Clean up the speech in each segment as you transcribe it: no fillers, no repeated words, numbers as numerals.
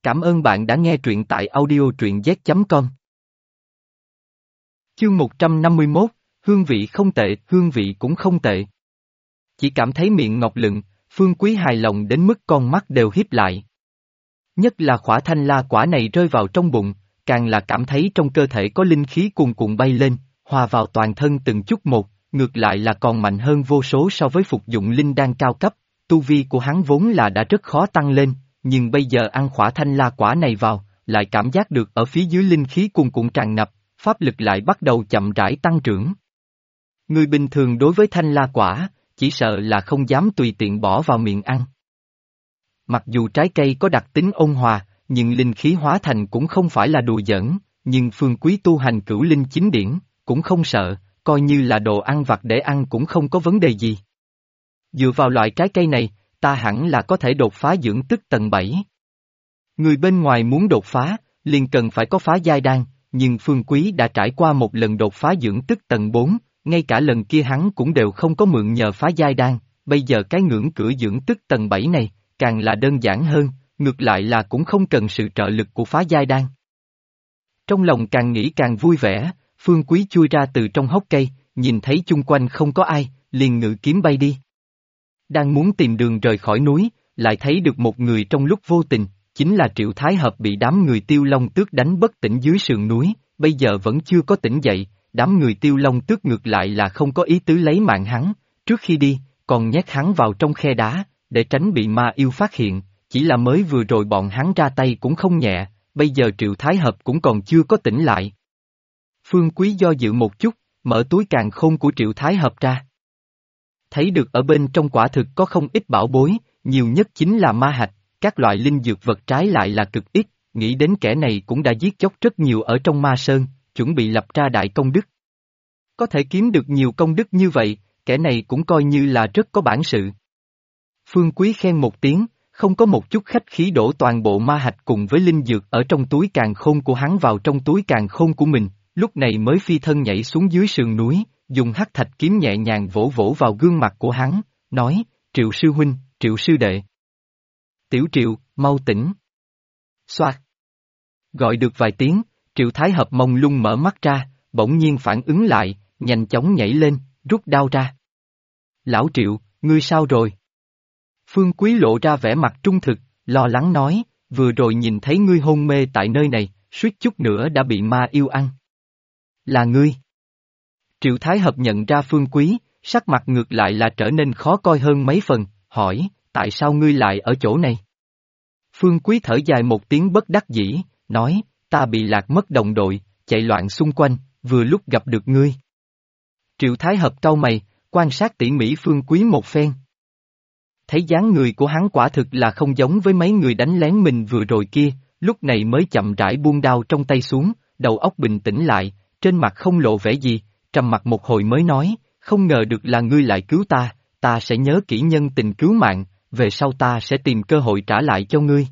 Cảm ơn bạn đã nghe truyện tại audio truyện z.com. Chương 151, hương vị không tệ, hương vị cũng không tệ. Chỉ cảm thấy miệng ngọc lựng, Phương Quý hài lòng đến mức con mắt đều híp lại. Nhất là khỏa thanh la quả này rơi vào trong bụng, càng là cảm thấy trong cơ thể có linh khí cuồn cuộn bay lên, hòa vào toàn thân từng chút một, ngược lại là còn mạnh hơn vô số so với phục dụng linh đan cao cấp, tu vi của hắn vốn là đã rất khó tăng lên, nhưng bây giờ ăn khỏa thanh la quả này vào, lại cảm giác được ở phía dưới linh khí cuồn cuộn tràn ngập, pháp lực lại bắt đầu chậm rãi tăng trưởng. Người bình thường đối với thanh la quả, chỉ sợ là không dám tùy tiện bỏ vào miệng ăn. Mặc dù trái cây có đặc tính ôn hòa, nhưng linh khí hóa thành cũng không phải là đùa giỡn, nhưng Phương Quý tu hành cửu linh chính điển, cũng không sợ, coi như là đồ ăn vặt để ăn cũng không có vấn đề gì. Dựa vào loại trái cây này, ta hẳn là có thể đột phá dưỡng tức tầng 7. Người bên ngoài muốn đột phá, liền cần phải có phá giai đan, nhưng Phương Quý đã trải qua một lần đột phá dưỡng tức tầng 4, ngay cả lần kia hắn cũng đều không có mượn nhờ phá giai đan, bây giờ cái ngưỡng cửa dưỡng tức tầng 7 này, càng là đơn giản hơn, ngược lại là cũng không cần sự trợ lực của phá giai đan. Trong lòng càng nghĩ càng vui vẻ, Phương Quý chui ra từ trong hốc cây, nhìn thấy chung quanh không có ai, liền ngự kiếm bay đi. Đang muốn tìm đường rời khỏi núi, lại thấy được một người trong lúc vô tình, chính là Triệu Thái Hợp bị đám người Tiêu Long Tước đánh bất tỉnh dưới sườn núi, bây giờ vẫn chưa có tỉnh dậy, đám người Tiêu Long Tước ngược lại là không có ý tứ lấy mạng hắn, trước khi đi, còn nhét hắn vào trong khe đá, để tránh bị ma yêu phát hiện, chỉ là mới vừa rồi bọn hắn ra tay cũng không nhẹ, bây giờ Triệu Thái Hợp cũng còn chưa có tỉnh lại. Phương Quý do dự một chút, mở túi càn khôn của Triệu Thái Hợp ra. Thấy được ở bên trong quả thực có không ít bảo bối, nhiều nhất chính là ma hạch, các loại linh dược vật trái lại là cực ít, nghĩ đến kẻ này cũng đã giết chóc rất nhiều ở trong ma sơn, chuẩn bị lập ra đại công đức. Có thể kiếm được nhiều công đức như vậy, kẻ này cũng coi như là rất có bản sự. Phương Quý khen một tiếng, không có một chút khách khí đổ toàn bộ ma hạch cùng với linh dược ở trong túi càn khôn của hắn vào trong túi càn khôn của mình, lúc này mới phi thân nhảy xuống dưới sườn núi, dùng hắc thạch kiếm nhẹ nhàng vỗ vỗ vào gương mặt của hắn, nói, Triệu sư huynh, Triệu sư đệ. Tiểu Triệu, mau tỉnh. Xoạt. Gọi được vài tiếng, Triệu Thái Hợp mông lung mở mắt ra, bỗng nhiên phản ứng lại, nhanh chóng nhảy lên, rút đao ra. Lão Triệu, ngươi sao rồi? Phương Quý lộ ra vẻ mặt trung thực, lo lắng nói, vừa rồi nhìn thấy ngươi hôn mê tại nơi này, suýt chút nữa đã bị ma yêu ăn. Là ngươi. Triệu Thái Hợp nhận ra Phương Quý, sắc mặt ngược lại là trở nên khó coi hơn mấy phần, hỏi, tại sao ngươi lại ở chỗ này? Phương Quý thở dài một tiếng bất đắc dĩ, nói, ta bị lạc mất đồng đội, chạy loạn xung quanh, vừa lúc gặp được ngươi. Triệu Thái Hợp cau mày, quan sát tỉ mỉ Phương Quý một phen. Thấy dáng người của hắn quả thực là không giống với mấy người đánh lén mình vừa rồi kia, lúc này mới chậm rãi buông đao trong tay xuống, đầu óc bình tĩnh lại, trên mặt không lộ vẻ gì, trầm mặt một hồi mới nói, không ngờ được là ngươi lại cứu ta sẽ nhớ kỹ nhân tình cứu mạng, về sau ta sẽ tìm cơ hội trả lại cho ngươi.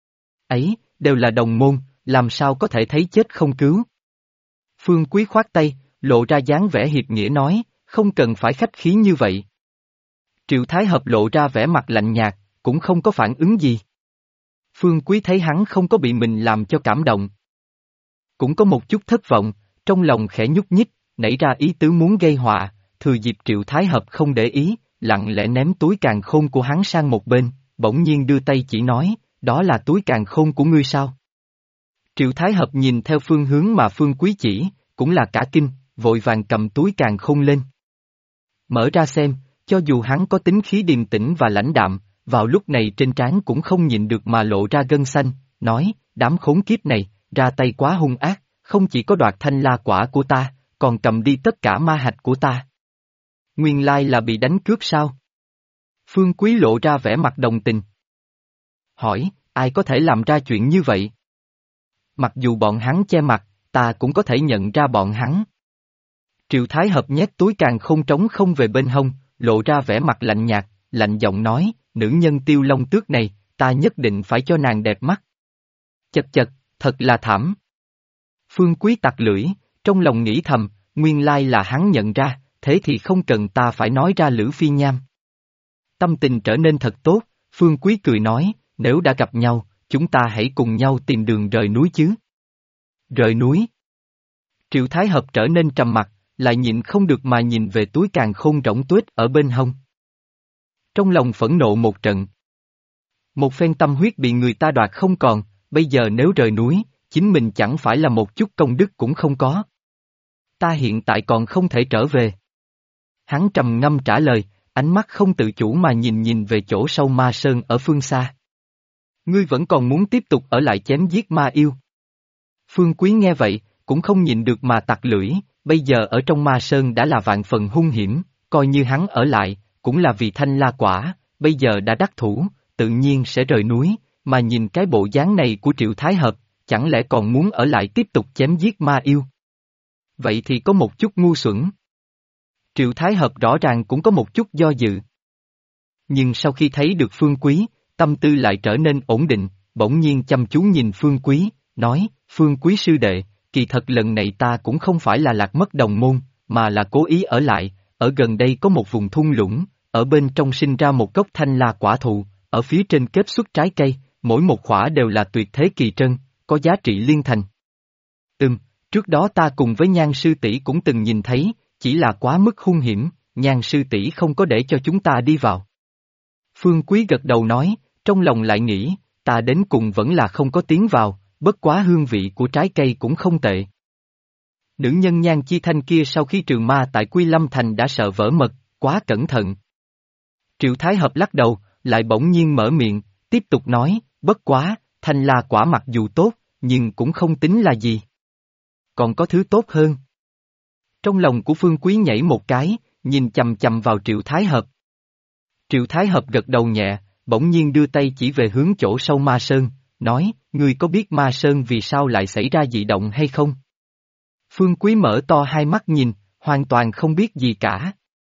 Ấy, đều là đồng môn, làm sao có thể thấy chết không cứu. Phương Quý khoát tay, lộ ra dáng vẻ hiệp nghĩa nói, không cần phải khách khí như vậy. Triệu Thái Hợp lộ ra vẻ mặt lạnh nhạt, cũng không có phản ứng gì. Phương Quý thấy hắn không có bị mình làm cho cảm động. Cũng có một chút thất vọng, trong lòng khẽ nhúc nhích, nảy ra ý tứ muốn gây họa, thừa dịp Triệu Thái Hợp không để ý, lặng lẽ ném túi càn khôn của hắn sang một bên, bỗng nhiên đưa tay chỉ nói, đó là túi càn khôn của ngươi sao? Triệu Thái Hợp nhìn theo phương hướng mà Phương Quý chỉ, cũng là cả kinh, vội vàng cầm túi càn khôn lên. Mở ra xem, cho dù hắn có tính khí điềm tĩnh và lãnh đạm, vào lúc này trên trán cũng không nhịn được mà lộ ra gân xanh, nói, đám khốn kiếp này, ra tay quá hung ác, không chỉ có đoạt thanh la quả của ta, còn cầm đi tất cả ma hạch của ta. Nguyên lai là bị đánh cướp sao? Phương Quý lộ ra vẻ mặt đồng tình. Hỏi, ai có thể làm ra chuyện như vậy? Mặc dù bọn hắn che mặt, ta cũng có thể nhận ra bọn hắn. Triệu Thái Hợp nhét túi càn khôn trống không về bên hông, lộ ra vẻ mặt lạnh nhạt, lạnh giọng nói, nữ nhân Tiêu Long Tước này, ta nhất định phải cho nàng đẹp mắt. Chật chật, thật là thảm. Phương Quý tặc lưỡi, trong lòng nghĩ thầm, nguyên lai là hắn nhận ra, thế thì không cần ta phải nói ra Lữ Phi Nham. Tâm tình trở nên thật tốt, Phương Quý cười nói, nếu đã gặp nhau, chúng ta hãy cùng nhau tìm đường rời núi chứ. Rời núi. Triệu Thái Hợp trở nên trầm mặc, lại nhịn không được mà nhìn về túi càn khôn rỗng tuếch ở bên hông. Trong lòng phẫn nộ một trận. Một phen tâm huyết bị người ta đoạt không còn, bây giờ nếu rời núi, chính mình chẳng phải là một chút công đức cũng không có. Ta hiện tại còn không thể trở về. Hắn trầm ngâm trả lời, ánh mắt không tự chủ mà nhìn về chỗ sâu ma sơn ở phương xa. Ngươi vẫn còn muốn tiếp tục ở lại chém giết ma yêu. Phương Quý nghe vậy, cũng không nhịn được mà tặc lưỡi, bây giờ ở trong ma sơn đã là vạn phần hung hiểm, coi như hắn ở lại, cũng là vì thanh la quả, bây giờ đã đắc thủ, tự nhiên sẽ rời núi, mà nhìn cái bộ dáng này của Triệu Thái Hợp, chẳng lẽ còn muốn ở lại tiếp tục chém giết ma yêu? Vậy thì có một chút ngu xuẩn. Triệu Thái Hợp rõ ràng cũng có một chút do dự. Nhưng sau khi thấy được Phương Quý, tâm tư lại trở nên ổn định, bỗng nhiên chăm chú nhìn Phương Quý, nói, Phương Quý sư đệ, kỳ thật lần này ta cũng không phải là lạc mất đồng môn, mà là cố ý ở lại, ở gần đây có một vùng thung lũng, ở bên trong sinh ra một gốc thanh la quả thụ, ở phía trên kết xuất trái cây, mỗi một khỏa đều là tuyệt thế kỳ trân, có giá trị liên thành. Trước đó ta cùng với Nhan sư tỷ cũng từng nhìn thấy, chỉ là quá mức hung hiểm, Nhan sư tỷ không có để cho chúng ta đi vào. Phương Quý gật đầu nói, trong lòng lại nghĩ, ta đến cùng vẫn là không có tiến vào, bất quá hương vị của trái cây cũng không tệ. Nữ nhân Nhan Chi Thanh kia sau khi trừ ma tại Quy Lâm Thành đã sợ vỡ mật, quá cẩn thận. Triệu Thái Hợp lắc đầu, lại bỗng nhiên mở miệng, tiếp tục nói, bất quá, thanh la quả mặc dù tốt, nhưng cũng không tính là gì. Còn có thứ tốt hơn. Trong lòng của Phương Quý nhảy một cái, nhìn chầm chầm vào Triệu Thái Hợp. Triệu Thái Hợp gật đầu nhẹ, bỗng nhiên đưa tay chỉ về hướng chỗ sâu ma sơn, nói, ngươi có biết ma sơn vì sao lại xảy ra dị động hay không? Phương Quý mở to hai mắt nhìn, hoàn toàn không biết gì cả.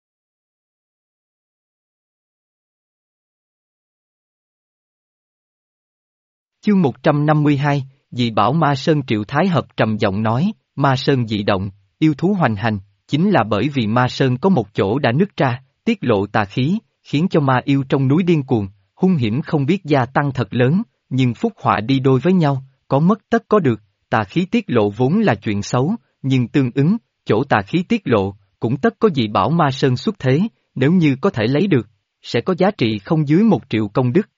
Chương 152, dị bảo ma sơn. Triệu Thái Hợp trầm giọng nói, ma sơn dị động, yêu thú hoành hành, chính là bởi vì ma sơn có một chỗ đã nứt ra, tiết lộ tà khí, khiến cho ma yêu trong núi điên cuồng, hung hiểm không biết gia tăng thật lớn, nhưng phúc họa đi đôi với nhau, có mất tất có được, tà khí tiết lộ vốn là chuyện xấu, nhưng tương ứng, chỗ tà khí tiết lộ, cũng tất có dị bảo ma sơn xuất thế, nếu như có thể lấy được, sẽ có giá trị không dưới 1 triệu công đức.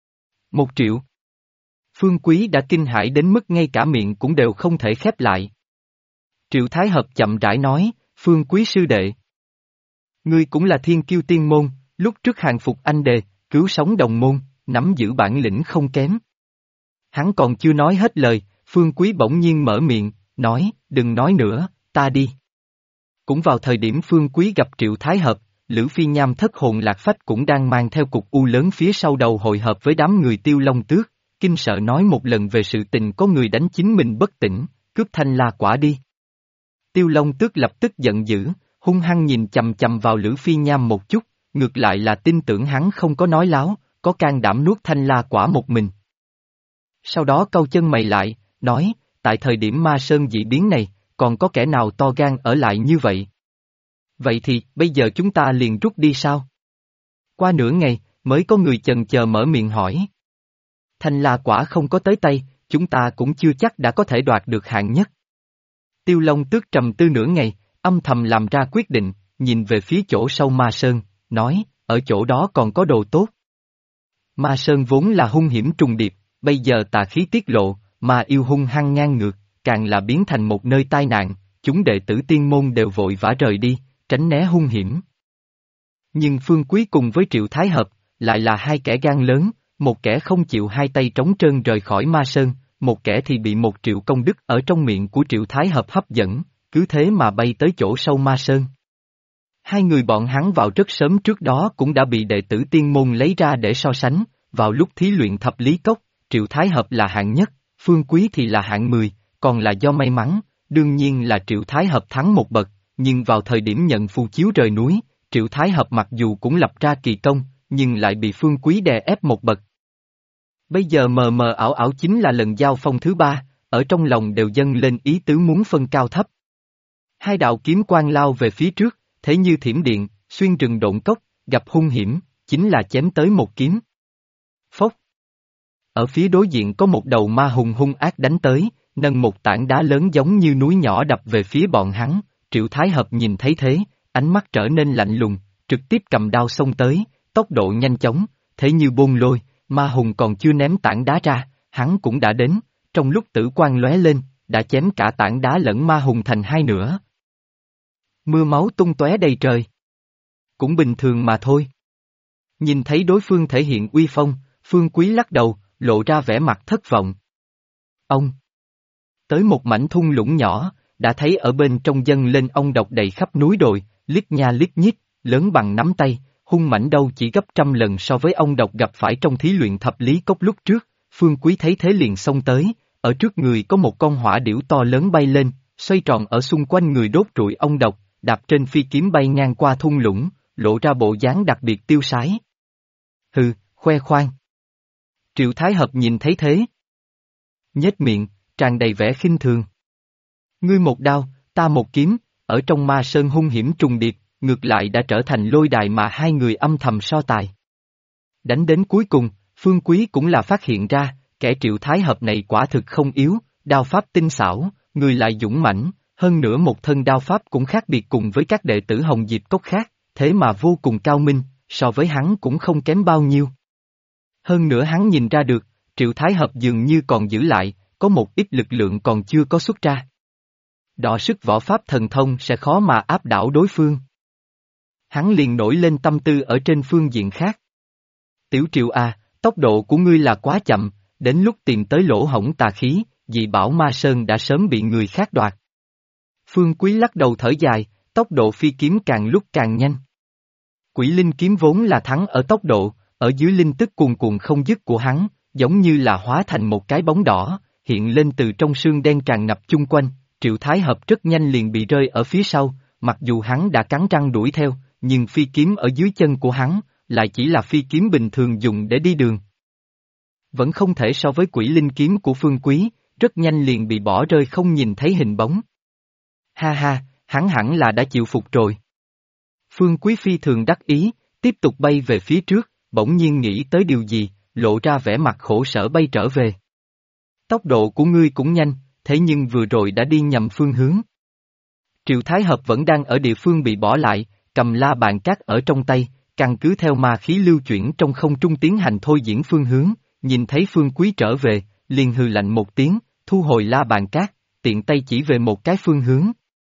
1 triệu. Phương Quý đã kinh hãi đến mức ngay cả miệng cũng đều không thể khép lại. Triệu Thái Hợp chậm rãi nói, Phương Quý sư đệ. Ngươi cũng là thiên kiêu tiên môn, lúc trước hàng phục anh đề, cứu sống đồng môn, nắm giữ bản lĩnh không kém. Hắn còn chưa nói hết lời, Phương Quý bỗng nhiên mở miệng, nói, đừng nói nữa, ta đi. Cũng vào thời điểm Phương Quý gặp Triệu Thái Hợp, Lữ Phi Nham thất hồn lạc phách cũng đang mang theo cục u lớn phía sau đầu hội hợp với đám người Tiêu Long Tước, kinh sợ nói một lần về sự tình có người đánh chính mình bất tỉnh, cướp thanh la quả đi. Tiêu Long Tước lập tức giận dữ, hung hăng nhìn chầm chầm vào Lữ Phi Nham một chút, ngược lại là tin tưởng hắn không có nói láo, có can đảm nuốt thanh la quả một mình. Sau đó cau chân mày lại, nói, tại thời điểm ma sơn dị biến này, còn có kẻ nào to gan ở lại như vậy? Vậy thì, bây giờ chúng ta liền rút đi sao? Qua nửa ngày, mới có người chần chờ mở miệng hỏi. Thanh la quả không có tới tay, chúng ta cũng chưa chắc đã có thể đoạt được hạng nhất. Tiêu Long Tước trầm tư nửa ngày, âm thầm làm ra quyết định, nhìn về phía chỗ sâu ma sơn, nói, ở chỗ đó còn có đồ tốt. Ma sơn vốn là hung hiểm trùng điệp, bây giờ tà khí tiết lộ, ma yêu hung hăng ngang ngược, càng là biến thành một nơi tai nạn, chúng đệ tử tiên môn đều vội vã rời đi, tránh né hung hiểm. Nhưng Phương Quý cùng với Triệu Thái Hợp, lại là hai kẻ gan lớn, một kẻ không chịu hai tay trống trơn rời khỏi ma sơn, một kẻ thì bị 1 triệu công đức ở trong miệng của Triệu Thái Hợp hấp dẫn, cứ thế mà bay tới chỗ sâu ma sơn. Hai người bọn hắn vào rất sớm trước đó cũng đã bị đệ tử tiên môn lấy ra để so sánh, vào lúc thí luyện thập lý cốc, Triệu Thái Hợp là hạng nhất, Phương Quý thì là hạng 10, còn là do may mắn, đương nhiên là Triệu Thái Hợp thắng một bậc, nhưng vào thời điểm nhận phù chiếu rời núi, Triệu Thái Hợp mặc dù cũng lập ra kỳ công, nhưng lại bị Phương Quý đè ép một bậc. Bây giờ mờ mờ ảo ảo chính là lần giao phong thứ 3, ở trong lòng đều dâng lên ý tứ muốn phân cao thấp. Hai đạo kiếm quang lao về phía trước, thế như thiểm điện, xuyên rừng độn cốc, gặp hung hiểm, chính là chém tới một kiếm. Phốc. Ở phía đối diện có một đầu ma hùng hung ác đánh tới, nâng một tảng đá lớn giống như núi nhỏ đập về phía bọn hắn. Triệu Thái Hợp nhìn thấy thế, ánh mắt trở nên lạnh lùng, trực tiếp cầm đao xông tới, tốc độ nhanh chóng, thế như bôn lôi, ma hùng còn chưa ném tảng đá ra, hắn cũng đã đến, trong lúc tử quang lóe lên, đã chém cả tảng đá lẫn ma hùng thành hai nửa. Mưa máu tung tóe đầy trời. Cũng bình thường mà thôi. Nhìn thấy đối phương thể hiện uy phong, Phương Quý lắc đầu, lộ ra vẻ mặt thất vọng. Ông! Tới một mảnh thung lũng nhỏ, đã thấy ở bên trong dâng lên ong độc đầy khắp núi đồi, liếc nha liếc nhít, lớn bằng nắm tay, hung mãnh đâu chỉ gấp 100 lần so với ong độc gặp phải trong thí luyện thập lý cốc lúc trước. Phương Quý thấy thế liền xông tới, ở trước người có một con hỏa điểu to lớn bay lên, xoay tròn ở xung quanh người đốt trụi ong độc, đạp trên phi kiếm bay ngang qua thung lũng, lộ ra bộ dáng đặc biệt tiêu sái. Hừ, khoe khoang. Triệu Thái Hợp nhìn thấy thế, nhếch miệng, tràn đầy vẻ khinh thường. Ngươi một đao, ta một kiếm, ở trong ma sơn hung hiểm trùng điệp, ngược lại đã trở thành lôi đài mà hai người âm thầm so tài. Đánh đến cuối cùng, Phương Quý cũng là phát hiện ra, kẻ Triệu Thái Hợp này quả thực không yếu, đao pháp tinh xảo, người lại dũng mãnh, hơn nữa một thân đao pháp cũng khác biệt cùng với các đệ tử Hồng Diệp Cốc khác, thế mà vô cùng cao minh, so với hắn cũng không kém bao nhiêu. Hơn nữa hắn nhìn ra được, Triệu Thái Hợp dường như còn giữ lại, có một ít lực lượng còn chưa có xuất ra. Đọ sức võ pháp thần thông sẽ khó mà áp đảo đối phương. Hắn liền nổi lên tâm tư ở trên phương diện khác. Tiểu Triệu à, tốc độ của ngươi là quá chậm, đến lúc tìm tới lỗ hổng tà khí, dị bảo ma sơn đã sớm bị người khác đoạt. Phương Quý lắc đầu thở dài, tốc độ phi kiếm càng lúc càng nhanh. Quỷ linh kiếm vốn là thắng ở tốc độ, ở dưới linh tức cuồn cuộn không dứt của hắn, giống như là hóa thành một cái bóng đỏ, hiện lên từ trong sương đen tràn ngập chung quanh. Triệu Thái Hợp rất nhanh liền bị rơi ở phía sau, mặc dù hắn đã cắn răng đuổi theo, nhưng phi kiếm ở dưới chân của hắn, lại chỉ là phi kiếm bình thường dùng để đi đường. Vẫn không thể so với quỷ linh kiếm của Phương Quý, rất nhanh liền bị bỏ rơi không nhìn thấy hình bóng. Ha ha, hắn hẳn là đã chịu phục rồi. Phương Quý phi thường đắc ý, tiếp tục bay về phía trước, bỗng nhiên nghĩ tới điều gì, lộ ra vẻ mặt khổ sở bay trở về. Tốc độ của ngươi cũng nhanh, thế nhưng vừa rồi đã đi nhầm phương hướng. Triệu Thái Hợp vẫn đang ở địa phương bị bỏ lại, cầm la bàn cát ở trong tay, căn cứ theo ma khí lưu chuyển trong không trung tiến hành thôi diễn phương hướng, nhìn thấy Phương Quý trở về, liền hừ lạnh một tiếng, thu hồi la bàn cát, tiện tay chỉ về một cái phương hướng.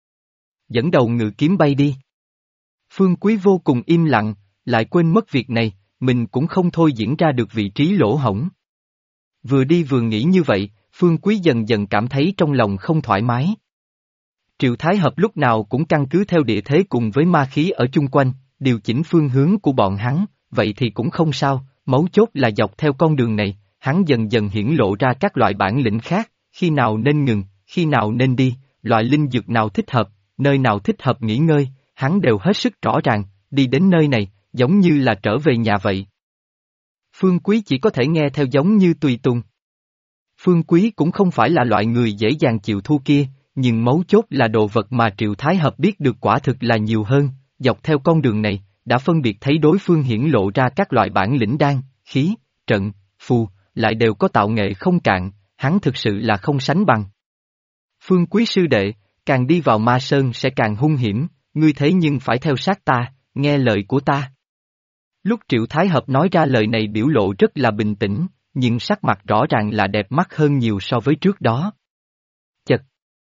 Dẫn đầu ngự kiếm bay đi. Phương Quý vô cùng im lặng, lại quên mất việc này, mình cũng không thôi diễn ra được vị trí lỗ hổng. Vừa đi vừa nghĩ như vậy, Phương Quý dần dần cảm thấy trong lòng không thoải mái. Triệu Thái Hợp lúc nào cũng căn cứ theo địa thế cùng với ma khí ở chung quanh, điều chỉnh phương hướng của bọn hắn, vậy thì cũng không sao, mấu chốt là dọc theo con đường này, hắn dần dần hiển lộ ra các loại bản lĩnh khác, khi nào nên ngừng, khi nào nên đi, loại linh dược nào thích hợp, nơi nào thích hợp nghỉ ngơi, hắn đều hết sức rõ ràng, đi đến nơi này, giống như là trở về nhà vậy. Phương Quý chỉ có thể nghe theo giống như tùy tùng. Phương Quý cũng không phải là loại người dễ dàng chịu thua kia, nhưng mấu chốt là đồ vật mà Triệu Thái Hợp biết được quả thực là nhiều hơn, dọc theo con đường này, đã phân biệt thấy đối phương hiển lộ ra các loại bản lĩnh đan, khí, trận, phù, lại đều có tạo nghệ không cạn, hắn thực sự là không sánh bằng. Phương Quý sư đệ, càng đi vào ma sơn sẽ càng hung hiểm, ngươi thế nhưng phải theo sát ta, nghe lời của ta. Lúc Triệu Thái Hợp nói ra lời này biểu lộ rất là bình tĩnh, nhưng sắc mặt rõ ràng là đẹp mắt hơn nhiều so với trước đó. Chật!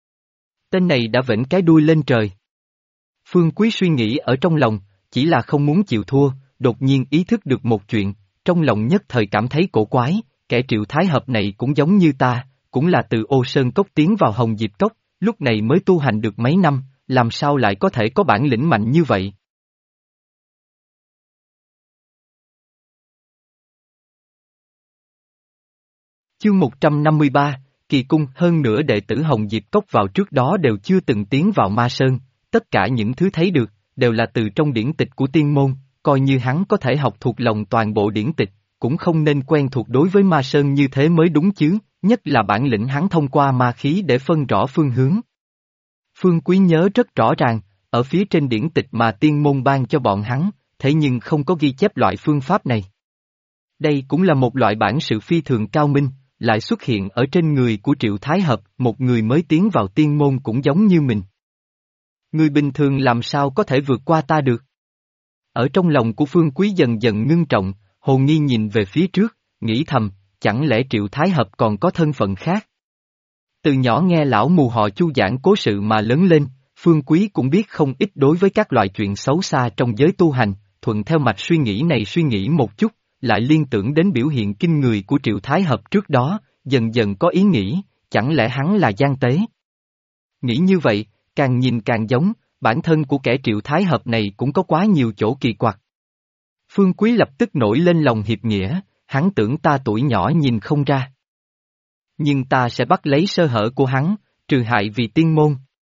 Tên này đã vểnh cái đuôi lên trời. Phương Quý suy nghĩ ở trong lòng, chỉ là không muốn chịu thua, đột nhiên ý thức được một chuyện, trong lòng nhất thời cảm thấy cổ quái, kẻ Triệu Thái Hợp này cũng giống như ta, cũng là từ Ô Sơn Cốc tiến vào Hồng Diệp Cốc, lúc này mới tu hành được mấy năm, làm sao lại có thể có bản lĩnh mạnh như vậy? Chương 153, Kỳ Cung. Hơn nữa đệ tử Hồng Diệp Cốc vào trước đó đều chưa từng tiến vào Ma Sơn, tất cả những thứ thấy được, đều là từ trong điển tịch của tiên môn, coi như hắn có thể học thuộc lòng toàn bộ điển tịch, cũng không nên quen thuộc đối với Ma Sơn như thế mới đúng chứ, nhất là bản lĩnh hắn thông qua ma khí để phân rõ phương hướng. Phương Quý nhớ rất rõ ràng, ở phía trên điển tịch mà tiên môn ban cho bọn hắn, thế nhưng không có ghi chép loại phương pháp này. Đây cũng là một loại bản sự phi thường cao minh, lại xuất hiện ở trên người của Triệu Thái Hợp, một người mới tiến vào tiên môn cũng giống như mình. Người bình thường làm sao có thể vượt qua ta được? Ở trong lòng của Phương Quý dần dần ngưng trọng, hồ nghi nhìn về phía trước, nghĩ thầm, chẳng lẽ Triệu Thái Hợp còn có thân phận khác? Từ nhỏ nghe lão mù họ Chu giảng cố sự mà lớn lên, Phương Quý cũng biết không ít đối với các loại chuyện xấu xa trong giới tu hành, thuận theo mạch suy nghĩ này suy nghĩ một chút, lại liên tưởng đến biểu hiện kinh người của Triệu Thái Hợp trước đó, dần dần có ý nghĩ, chẳng lẽ hắn là gian tế? Nghĩ như vậy, càng nhìn càng giống, bản thân của kẻ Triệu Thái Hợp này cũng có quá nhiều chỗ kỳ quặc. Phương Quý lập tức nổi lên lòng hiệp nghĩa, hắn tưởng ta tuổi nhỏ nhìn không ra. Nhưng ta sẽ bắt lấy sơ hở của hắn, trừ hại vì tiên môn.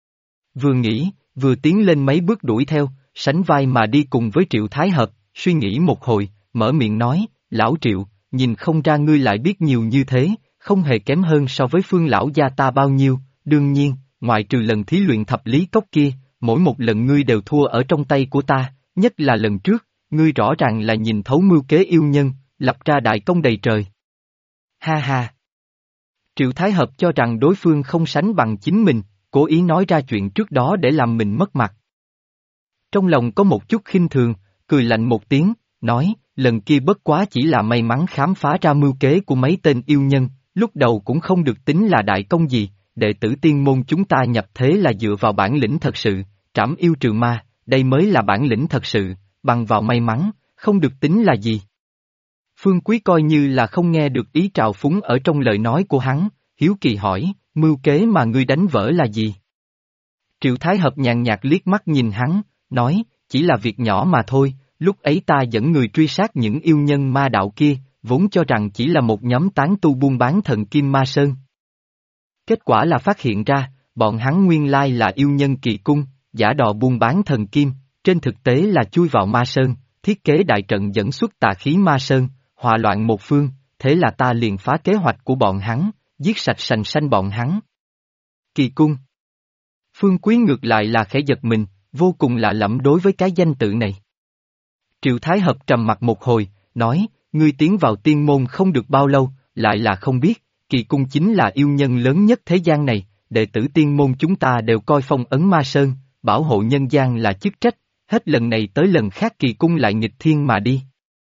Vừa nghĩ, vừa tiến lên mấy bước đuổi theo, sánh vai mà đi cùng với Triệu Thái Hợp, suy nghĩ một hồi, mở miệng nói, lão Triệu, nhìn không ra ngươi lại biết nhiều như thế, không hề kém hơn so với Phương lão gia ta bao nhiêu, đương nhiên, ngoại trừ lần thí luyện thập lý cốc kia, mỗi một lần ngươi đều thua ở trong tay của ta, nhất là lần trước, ngươi rõ ràng là nhìn thấu mưu kế yêu nhân, lập ra đại công đầy trời. Ha ha! Triệu Thái Hợp cho rằng đối phương không sánh bằng chính mình, cố ý nói ra chuyện trước đó để làm mình mất mặt. Trong lòng có một chút khinh thường, cười lạnh một tiếng, nói, lần kia bất quá chỉ là may mắn khám phá ra mưu kế của mấy tên yêu nhân, lúc đầu cũng không được tính là đại công gì, đệ tử tiên môn chúng ta nhập thế là dựa vào bản lĩnh thật sự, trảm yêu trừ ma, đây mới là bản lĩnh thật sự, bằng vào may mắn, không được tính là gì. Phương Quý coi như là không nghe được ý trào phúng ở trong lời nói của hắn, hiếu kỳ hỏi, mưu kế mà ngươi đánh vỡ là gì? Triệu Thái Hợp nhàn nhạt liếc mắt nhìn hắn, nói, chỉ là việc nhỏ mà thôi, lúc ấy ta dẫn người truy sát những yêu nhân ma đạo kia, vốn cho rằng chỉ là một nhóm tán tu buôn bán thần kim ma sơn. Kết quả là phát hiện ra, bọn hắn nguyên lai là yêu nhân kỳ cung, giả đò buôn bán thần kim, trên thực tế là chui vào ma sơn, thiết kế đại trận dẫn xuất tà khí ma sơn, hòa loạn một phương, thế là ta liền phá kế hoạch của bọn hắn, giết sạch sành sanh bọn hắn. Kỳ cung. Phương Quý ngược lại là khẽ giật mình, vô cùng lạ lẫm đối với cái danh tự này. Triệu Thái Hợp trầm mặt một hồi, nói, ngươi tiến vào tiên môn không được bao lâu, lại là không biết, kỳ cung chính là yêu nhân lớn nhất thế gian này, đệ tử tiên môn chúng ta đều coi phong ấn ma sơn, bảo hộ nhân gian là chức trách, hết lần này tới lần khác kỳ cung lại nghịch thiên mà đi.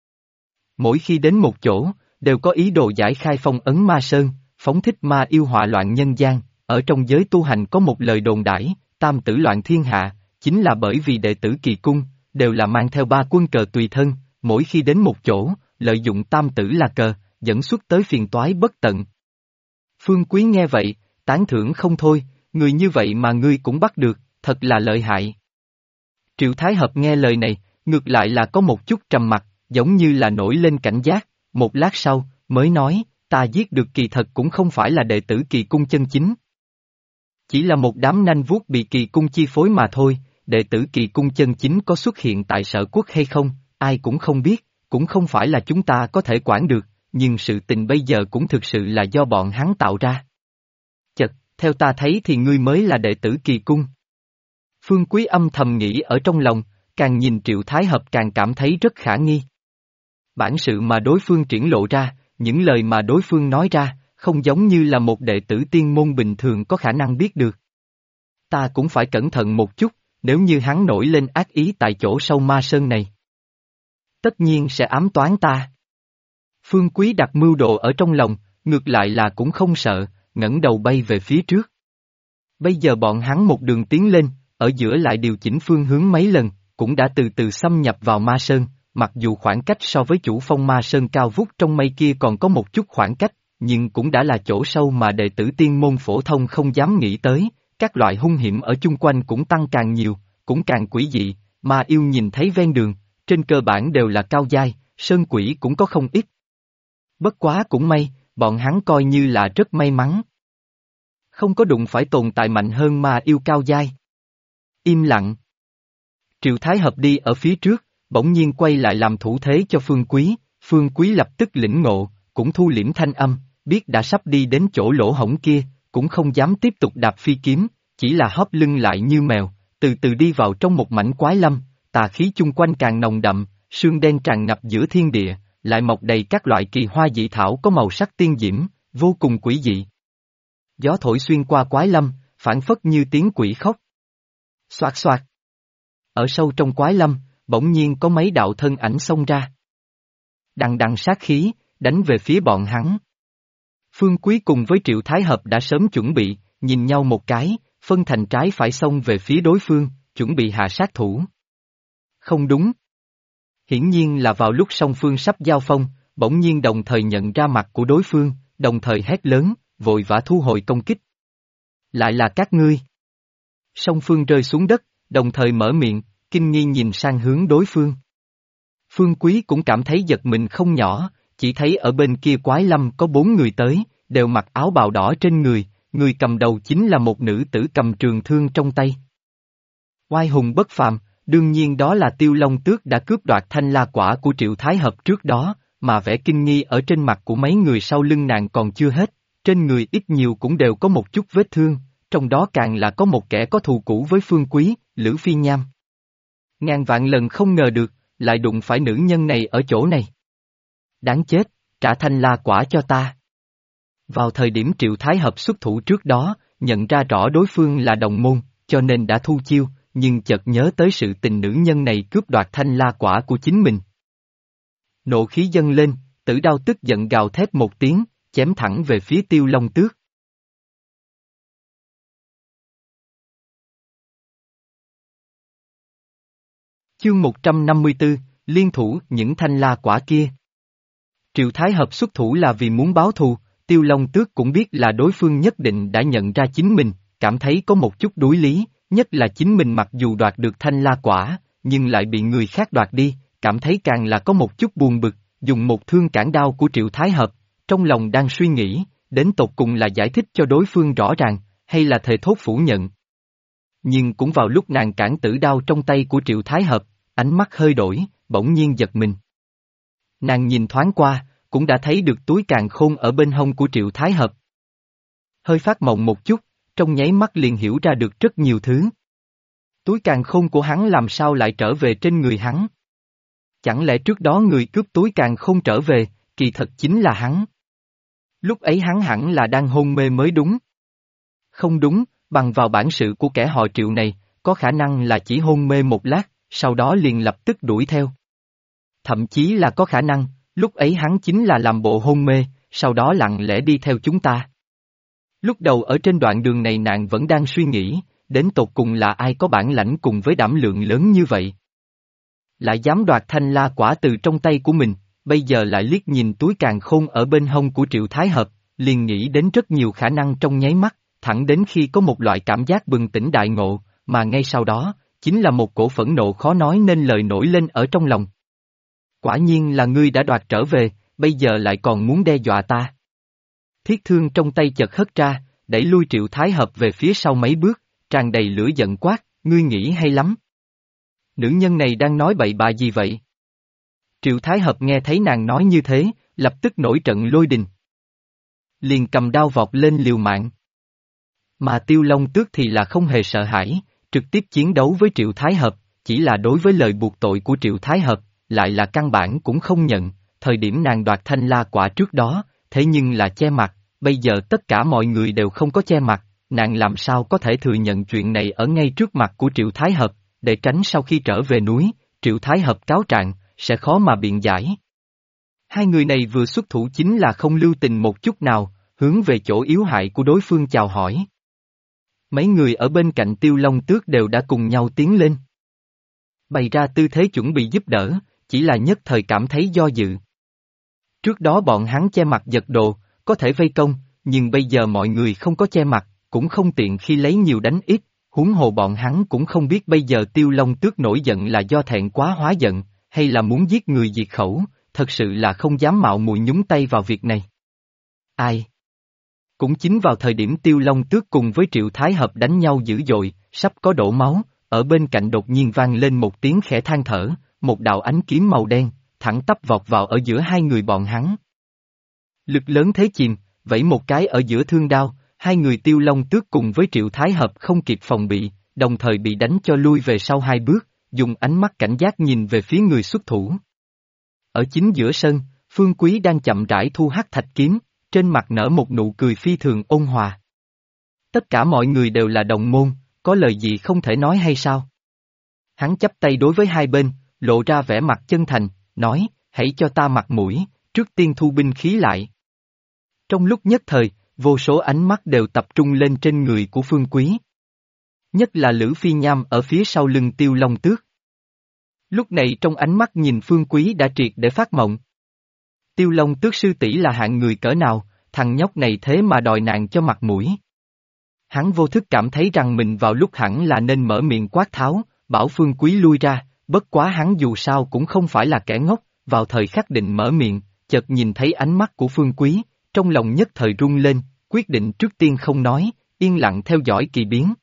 Mỗi khi đến một chỗ, đều có ý đồ giải khai phong ấn ma sơn, phóng thích ma yêu họa loạn nhân gian, ở trong giới tu hành có một lời đồn đãi, tam tử loạn thiên hạ, chính là bởi vì đệ tử kỳ cung, đều là mang theo ba quân cờ tùy thân, mỗi khi đến một chỗ, lợi dụng tam tử là cờ, dẫn xuất tới phiền toái bất tận. Phương Quý nghe vậy, tán thưởng không thôi, người như vậy mà ngươi cũng bắt được, thật là lợi hại. Triệu Thái Hợp nghe lời này, ngược lại là có một chút trầm mặc, giống như là nổi lên cảnh giác, một lát sau, mới nói, ta giết được kỳ thật cũng không phải là đệ tử kỳ cung chân chính. Chỉ là một đám nanh vuốt bị kỳ cung chi phối mà thôi, đệ tử kỳ cung chân chính có xuất hiện tại sở quốc hay không, ai cũng không biết, cũng không phải là chúng ta có thể quản được, nhưng sự tình bây giờ cũng thực sự là do bọn hắn tạo ra. Chật, theo ta thấy thì ngươi mới là đệ tử kỳ cung. Phương Quý âm thầm nghĩ ở trong lòng, càng nhìn Triệu Thái Hợp càng cảm thấy rất khả nghi. Bản sự mà đối phương triển lộ ra, những lời mà đối phương nói ra, không giống như là một đệ tử tiên môn bình thường có khả năng biết được. Ta cũng phải cẩn thận một chút, nếu như hắn nổi lên ác ý tại chỗ sâu ma sơn này. Tất nhiên sẽ ám toán ta. Phương Quý đặt mưu đồ ở trong lòng, ngược lại là cũng không sợ, ngẩng đầu bay về phía trước. Bây giờ bọn hắn một đường tiến lên, ở giữa lại điều chỉnh phương hướng mấy lần, cũng đã từ từ xâm nhập vào ma sơn, mặc dù khoảng cách so với chủ phong ma sơn cao vút trong mây kia còn có một chút khoảng cách, nhưng cũng đã là chỗ sâu mà đệ tử tiên môn phổ thông không dám nghĩ tới, các loại hung hiểm ở chung quanh cũng tăng càng nhiều, cũng càng quỷ dị, ma yêu nhìn thấy ven đường, trên cơ bản đều là cao giai, sơn quỷ cũng có không ít. Bất quá cũng may, bọn hắn coi như là rất may mắn. Không có đụng phải tồn tại mạnh hơn ma yêu cao giai. Im lặng. Triệu Thái Hợp đi ở phía trước, bỗng nhiên quay lại làm thủ thế cho Phương Quý, Phương Quý lập tức lĩnh ngộ, cũng thu liễm thanh âm, biết đã sắp đi đến chỗ lỗ hổng kia, cũng không dám tiếp tục đạp phi kiếm, chỉ là hóp lưng lại như mèo, từ từ đi vào trong một mảnh quái lâm, tà khí chung quanh càng nồng đậm, sương đen tràn ngập giữa thiên địa, lại mọc đầy các loại kỳ hoa dị thảo có màu sắc tiên diễm, vô cùng quỷ dị. Gió thổi xuyên qua quái lâm, phảng phất như tiếng quỷ khóc. Xoạt xoạt. Ở sâu trong quái lâm, bỗng nhiên có mấy đạo thân ảnh xông ra. Đằng đằng sát khí, đánh về phía bọn hắn. Phương Quý cùng với Triệu Thái Hợp đã sớm chuẩn bị, nhìn nhau một cái, phân thành trái phải xông về phía đối phương, chuẩn bị hạ sát thủ. Không đúng. Hiển nhiên là vào lúc song phương sắp giao phong, bỗng nhiên đồng thời nhận ra mặt của đối phương, đồng thời hét lớn, vội vã thu hồi công kích. Lại là các ngươi. Song phương rơi xuống đất, đồng thời mở miệng, kinh nghi nhìn sang hướng đối phương. Phương Quý cũng cảm thấy giật mình không nhỏ, chỉ thấy ở bên kia quái lâm có 4 người tới, đều mặc áo bào đỏ trên người, người cầm đầu chính là một nữ tử cầm trường thương trong tay. Oai hùng bất phàm, đương nhiên đó là Tiêu Long Tước đã cướp đoạt thanh la quả của Triệu Thái Hợp trước đó, mà vẻ kinh nghi ở trên mặt của mấy người sau lưng nàng còn chưa hết, trên người ít nhiều cũng đều có một chút vết thương, trong đó càng là có một kẻ có thù cũ với Phương Quý, Lữ Phi Nham. Ngàn vạn lần không ngờ được, lại đụng phải nữ nhân này ở chỗ này. Đáng chết, trả thanh la quả cho ta. Vào thời điểm Triệu Thái Hợp xuất thủ trước đó, nhận ra rõ đối phương là đồng môn, cho nên đã thu chiêu, nhưng chợt nhớ tới sự tình nữ nhân này cướp đoạt thanh la quả của chính mình. Nộ khí dâng lên, Tử Đao tức giận gào thét một tiếng, chém thẳng về phía Tiêu Long Tước. Chương 154, liên thủ những thanh la quả kia. Triệu Thái Hợp xuất thủ là vì muốn báo thù, Tiêu Long Tước cũng biết là đối phương nhất định đã nhận ra chính mình, cảm thấy có một chút đối lý, nhất là chính mình mặc dù đoạt được thanh la quả, nhưng lại bị người khác đoạt đi, cảm thấy càng là có một chút buồn bực, dùng một thương cản đao của Triệu Thái Hợp, trong lòng đang suy nghĩ, đến tột cùng là giải thích cho đối phương rõ ràng, hay là thề thốt phủ nhận. Nhưng cũng vào lúc nàng cản tử đao trong tay của Triệu Thái Hợp, ánh mắt hơi đổi, bỗng nhiên giật mình. Nàng nhìn thoáng qua, cũng đã thấy được túi càn khôn ở bên hông của Triệu Thái Hợp. Hơi phát mộng một chút, trong nháy mắt liền hiểu ra được rất nhiều thứ. Túi càn khôn của hắn làm sao lại trở về trên người hắn? Chẳng lẽ trước đó người cướp túi càn khôn trở về, kỳ thật chính là hắn? Lúc ấy hắn hẳn là đang hôn mê mới đúng. Không đúng, bằng vào bản sự của kẻ họ Triệu này, có khả năng là chỉ hôn mê một lát, sau đó liền lập tức đuổi theo. Thậm chí là có khả năng, lúc ấy hắn chính là làm bộ hôn mê, sau đó lặng lẽ đi theo chúng ta. Lúc đầu ở trên đoạn đường này nàng vẫn đang suy nghĩ, đến tột cùng là ai có bản lãnh cùng với đảm lượng lớn như vậy. Lại dám đoạt thanh la quả từ trong tay của mình, bây giờ lại liếc nhìn túi càn khôn ở bên hông của Triệu Thái Hợp, liền nghĩ đến rất nhiều khả năng trong nháy mắt, thẳng đến khi có một loại cảm giác bừng tỉnh đại ngộ, mà ngay sau đó, chính là một cổ phẫn nộ khó nói nên lời nổi lên ở trong lòng. Quả nhiên là ngươi đã đoạt trở về, bây giờ lại còn muốn đe dọa ta. Thiết thương trong tay chợt hất ra, đẩy lui Triệu Thái Hợp về phía sau mấy bước, tràn đầy lửa giận quát, ngươi nghĩ hay lắm. Nữ nhân này đang nói bậy bạ gì vậy? Triệu Thái Hợp nghe thấy nàng nói như thế, lập tức nổi trận lôi đình. Liền cầm đao vọt lên liều mạng. Mà Tiêu Long Tước thì là không hề sợ hãi, trực tiếp chiến đấu với Triệu Thái Hợp, chỉ là đối với lời buộc tội của Triệu Thái Hợp, lại là căn bản cũng không nhận, thời điểm nàng đoạt thanh la quả trước đó, thế nhưng là che mặt, bây giờ tất cả mọi người đều không có che mặt, nàng làm sao có thể thừa nhận chuyện này ở ngay trước mặt của Triệu Thái Hợp, để tránh sau khi trở về núi, Triệu Thái Hợp cáo trạng, sẽ khó mà biện giải. Hai người này vừa xuất thủ chính là không lưu tình một chút nào, hướng về chỗ yếu hại của đối phương chào hỏi. Mấy người ở bên cạnh Tiêu Long Tước đều đã cùng nhau tiến lên. Bày ra tư thế chuẩn bị giúp đỡ, chỉ là nhất thời cảm thấy do dự. Trước đó bọn hắn che mặt giật đồ, có thể vây công, nhưng bây giờ mọi người không có che mặt, cũng không tiện khi lấy nhiều đánh ít, huống hồ bọn hắn cũng không biết bây giờ Tiêu Long Tước nổi giận là do thẹn quá hóa giận, hay là muốn giết người diệt khẩu, thật sự là không dám mạo muội nhúng tay vào việc này. Ai? Cũng chính vào thời điểm Tiêu Long Tước cùng với Triệu Thái Hợp đánh nhau dữ dội, sắp có đổ máu, ở bên cạnh đột nhiên vang lên một tiếng khẽ than thở, một đạo ánh kiếm màu đen, thẳng tắp vọt vào ở giữa hai người bọn hắn. Lực lớn thế chìm, vẫy một cái ở giữa thương đao, hai người Tiêu Long Tước cùng với Triệu Thái Hợp không kịp phòng bị, đồng thời bị đánh cho lui về sau hai bước, dùng ánh mắt cảnh giác nhìn về phía người xuất thủ. Ở chính giữa sân, Phương Quý đang chậm rãi thu hắc thạch kiếm, trên mặt nở một nụ cười phi thường ôn hòa. Tất cả mọi người đều là đồng môn, có lời gì không thể nói hay sao? Hắn chắp tay đối với hai bên, lộ ra vẻ mặt chân thành, nói, hãy cho ta mặt mũi, trước tiên thu binh khí lại. Trong lúc nhất thời, vô số ánh mắt đều tập trung lên trên người của Phương Quý. Nhất là Lữ Phi Nham ở phía sau lưng Tiêu Long Tước. Lúc này trong ánh mắt nhìn Phương Quý đã triệt để phát mộng. Tiêu Long Tước sư tỷ là hạng người cỡ nào, thằng nhóc này thế mà đòi nàng cho mặt mũi. Hắn vô thức cảm thấy rằng mình vào lúc hẳn là nên mở miệng quát tháo, bảo Phương Quý lui ra, bất quá hắn dù sao cũng không phải là kẻ ngốc, vào thời khắc định mở miệng, chợt nhìn thấy ánh mắt của Phương Quý, trong lòng nhất thời rung lên, quyết định trước tiên không nói, yên lặng theo dõi kỳ biến.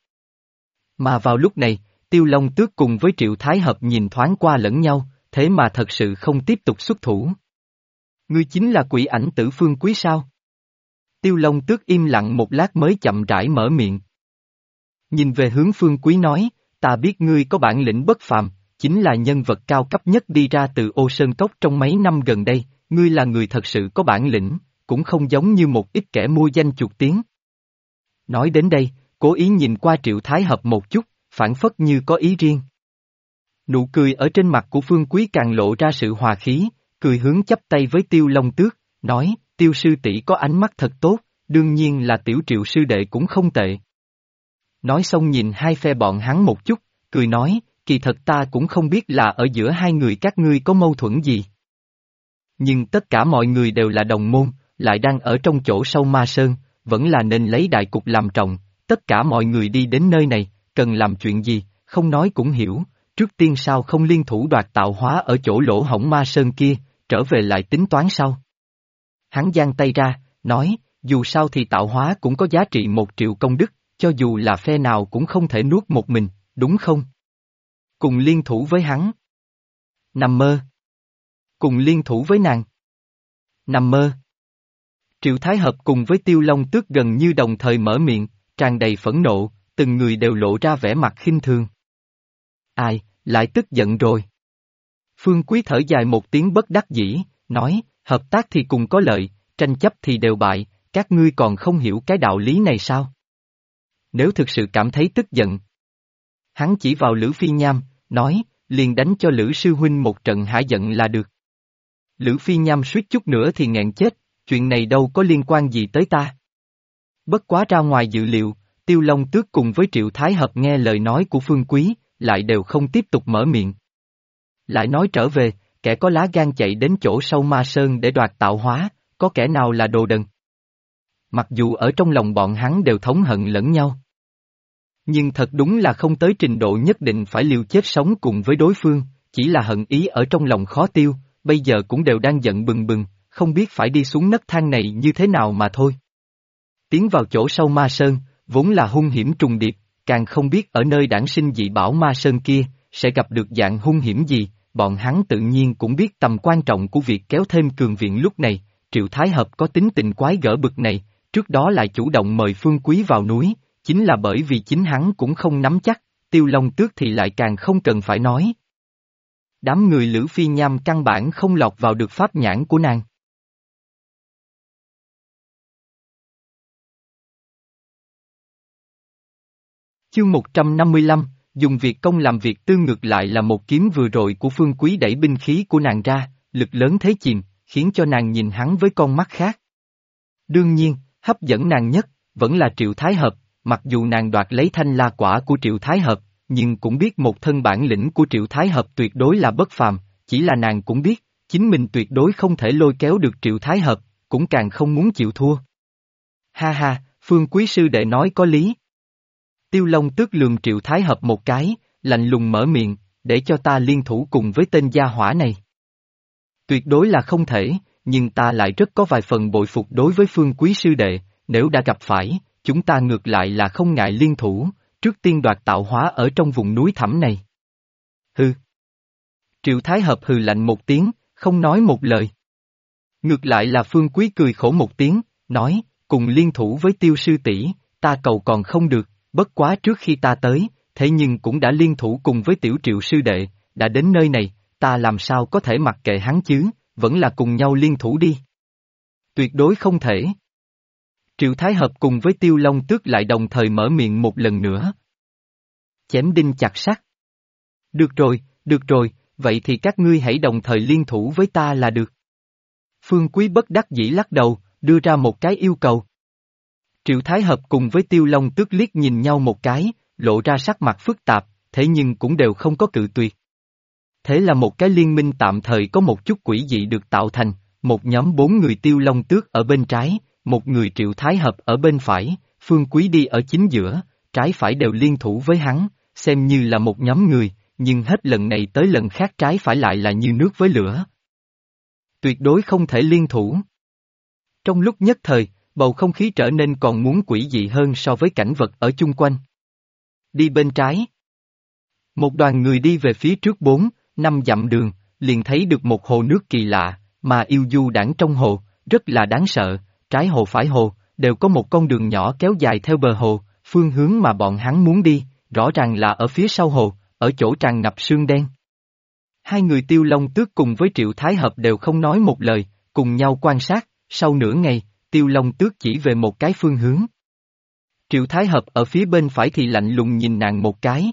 Mà vào lúc này, Tiêu Long Tước cùng với Triệu Thái Hợp nhìn thoáng qua lẫn nhau, thế mà thật sự không tiếp tục xuất thủ. Ngươi chính là quỷ ảnh tử Phương Quý sao? Tiêu Long Tước im lặng một lát mới chậm rãi mở miệng. Nhìn về hướng Phương Quý nói, ta biết ngươi có bản lĩnh bất phàm, chính là nhân vật cao cấp nhất đi ra từ Ô Sơn Cốc trong mấy năm gần đây, ngươi là người thật sự có bản lĩnh, cũng không giống như một ít kẻ mua danh chuột tiếng. Nói đến đây, cố ý nhìn qua Triệu Thái Hợp một chút, phản phất như có ý riêng. Nụ cười ở trên mặt của Phương Quý càng lộ ra sự hòa khí, cười hướng chắp tay với Tiêu Long Tước, nói, Tiêu sư tỷ có ánh mắt thật tốt, đương nhiên là Tiểu Triệu sư đệ cũng không tệ. Nói xong nhìn hai phe bọn hắn một chút, cười nói, kỳ thật ta cũng không biết là ở giữa hai người các ngươi có mâu thuẫn gì. Nhưng tất cả mọi người đều là đồng môn, lại đang ở trong chỗ sâu ma sơn, vẫn là nên lấy đại cục làm trọng, tất cả mọi người đi đến nơi này, cần làm chuyện gì, không nói cũng hiểu, trước tiên sao không liên thủ đoạt tạo hóa ở chỗ lỗ hổng ma sơn kia, trở về lại tính toán sau. Hắn giang tay ra, nói, dù sao thì tạo hóa cũng có giá trị 1 triệu công đức, cho dù là phe nào cũng không thể nuốt một mình, đúng không? Cùng liên thủ với hắn. Nằm mơ. Cùng liên thủ với nàng. Nằm mơ. Triệu Thái Hợp cùng với Tiêu Long Tước gần như đồng thời mở miệng, tràn đầy phẫn nộ, từng người đều lộ ra vẻ mặt khinh thường. Ai, lại tức giận rồi. Phương Quý thở dài một tiếng bất đắc dĩ, nói, hợp tác thì cùng có lợi, tranh chấp thì đều bại, các ngươi còn không hiểu cái đạo lý này sao? Nếu thực sự cảm thấy tức giận. Hắn chỉ vào Lữ Phi Nham, nói, liền đánh cho Lữ sư huynh một trận hả giận là được. Lữ Phi Nham suýt chút nữa thì nghẹn chết, chuyện này đâu có liên quan gì tới ta. Bất quá ra ngoài dự liệu, Tiêu Long Tước cùng với Triệu Thái Hợp nghe lời nói của Phương Quý, lại đều không tiếp tục mở miệng. Lại nói trở về, kẻ có lá gan chạy đến chỗ sâu ma sơn để đoạt tạo hóa, có kẻ nào là đồ đần. Mặc dù ở trong lòng bọn hắn đều thống hận lẫn nhau. Nhưng thật đúng là không tới trình độ nhất định phải liều chết sống cùng với đối phương, chỉ là hận ý ở trong lòng khó tiêu, bây giờ cũng đều đang giận bừng bừng, không biết phải đi xuống nấc thang này như thế nào mà thôi. Tiến vào chỗ sâu ma sơn, vốn là hung hiểm trùng điệp, càng không biết ở nơi đản sinh dị bảo ma sơn kia, sẽ gặp được dạng hung hiểm gì, bọn hắn tự nhiên cũng biết tầm quan trọng của việc kéo thêm cường viện lúc này, Triệu Thái Hợp có tính tình quái gở bực này, trước đó lại chủ động mời Phương Quý vào núi, chính là bởi vì chính hắn cũng không nắm chắc, Tiêu Long Tước thì lại càng không cần phải nói. Đám người Lữ Phi Nham căn bản không lọt vào được pháp nhãn của nàng. Chương 155, dùng việc công làm việc tư ngược lại là một kiếm vừa rồi của Phương Quý đẩy binh khí của nàng ra, lực lớn thế chìm, khiến cho nàng nhìn hắn với con mắt khác. Đương nhiên, hấp dẫn nàng nhất, vẫn là Triệu Thái Hợp, mặc dù nàng đoạt lấy thanh la quả của Triệu Thái Hợp, nhưng cũng biết một thân bản lĩnh của Triệu Thái Hợp tuyệt đối là bất phàm, chỉ là nàng cũng biết, chính mình tuyệt đối không thể lôi kéo được Triệu Thái Hợp, cũng càng không muốn chịu thua. Ha ha, Phương Quý sư đệ nói có lý. Tiêu Long Tước lườm Triệu Thái Hợp một cái, lạnh lùng mở miệng, để cho ta liên thủ cùng với tên gia hỏa này. Tuyệt đối là không thể, nhưng ta lại rất có vài phần bội phục đối với Phương Quý sư đệ, nếu đã gặp phải, chúng ta ngược lại là không ngại liên thủ, trước tiên đoạt tạo hóa ở trong vùng núi thẳm này. Hừ. Triệu Thái Hợp hừ lạnh một tiếng, không nói một lời. Ngược lại là Phương Quý cười khổ một tiếng, nói, cùng liên thủ với Tiêu sư tỷ, ta cầu còn không được, bất quá trước khi ta tới, thế nhưng cũng đã liên thủ cùng với Tiểu Triệu sư đệ, đã đến nơi này, ta làm sao có thể mặc kệ hắn chứ, vẫn là cùng nhau liên thủ đi. Tuyệt đối không thể. Triệu Thái Hợp cùng với Tiêu Long Tước lại đồng thời mở miệng một lần nữa. Chém đinh chặt sắt. Được rồi, vậy thì các ngươi hãy đồng thời liên thủ với ta là được. Phương Quý bất đắc dĩ lắc đầu, đưa ra một cái yêu cầu. Triệu Thái Hợp cùng với Tiêu Long Tước liếc nhìn nhau một cái, lộ ra sắc mặt phức tạp, thế nhưng cũng đều không có cự tuyệt. Thế là một cái liên minh tạm thời có một chút quỷ dị được tạo thành, một nhóm 4 người Tiêu Long Tước ở bên trái, một người Triệu Thái Hợp ở bên phải, Phương Quý đi ở chính giữa, trái phải đều liên thủ với hắn, xem như là một nhóm người, nhưng hết lần này tới lần khác trái phải lại là như nước với lửa. Tuyệt đối không thể liên thủ. Trong lúc nhất thời, bầu không khí trở nên còn muốn quỷ dị hơn so với cảnh vật ở chung quanh. Đi bên trái. Một đoàn người đi về phía trước 4-5 dặm đường, liền thấy được một hồ nước kỳ lạ, mà yêu du đãng trong hồ, rất là đáng sợ, trái hồ phải hồ, đều có một con đường nhỏ kéo dài theo bờ hồ, phương hướng mà bọn hắn muốn đi, rõ ràng là ở phía sau hồ, ở chỗ tràn ngập sương đen. Hai người Tiêu Long Tước cùng với Triệu Thái Hợp đều không nói một lời, cùng nhau quan sát, sau nửa ngày, Tiêu Long Tước chỉ về một cái phương hướng. Triệu Thái Hợp ở phía bên phải thì lạnh lùng nhìn nàng một cái.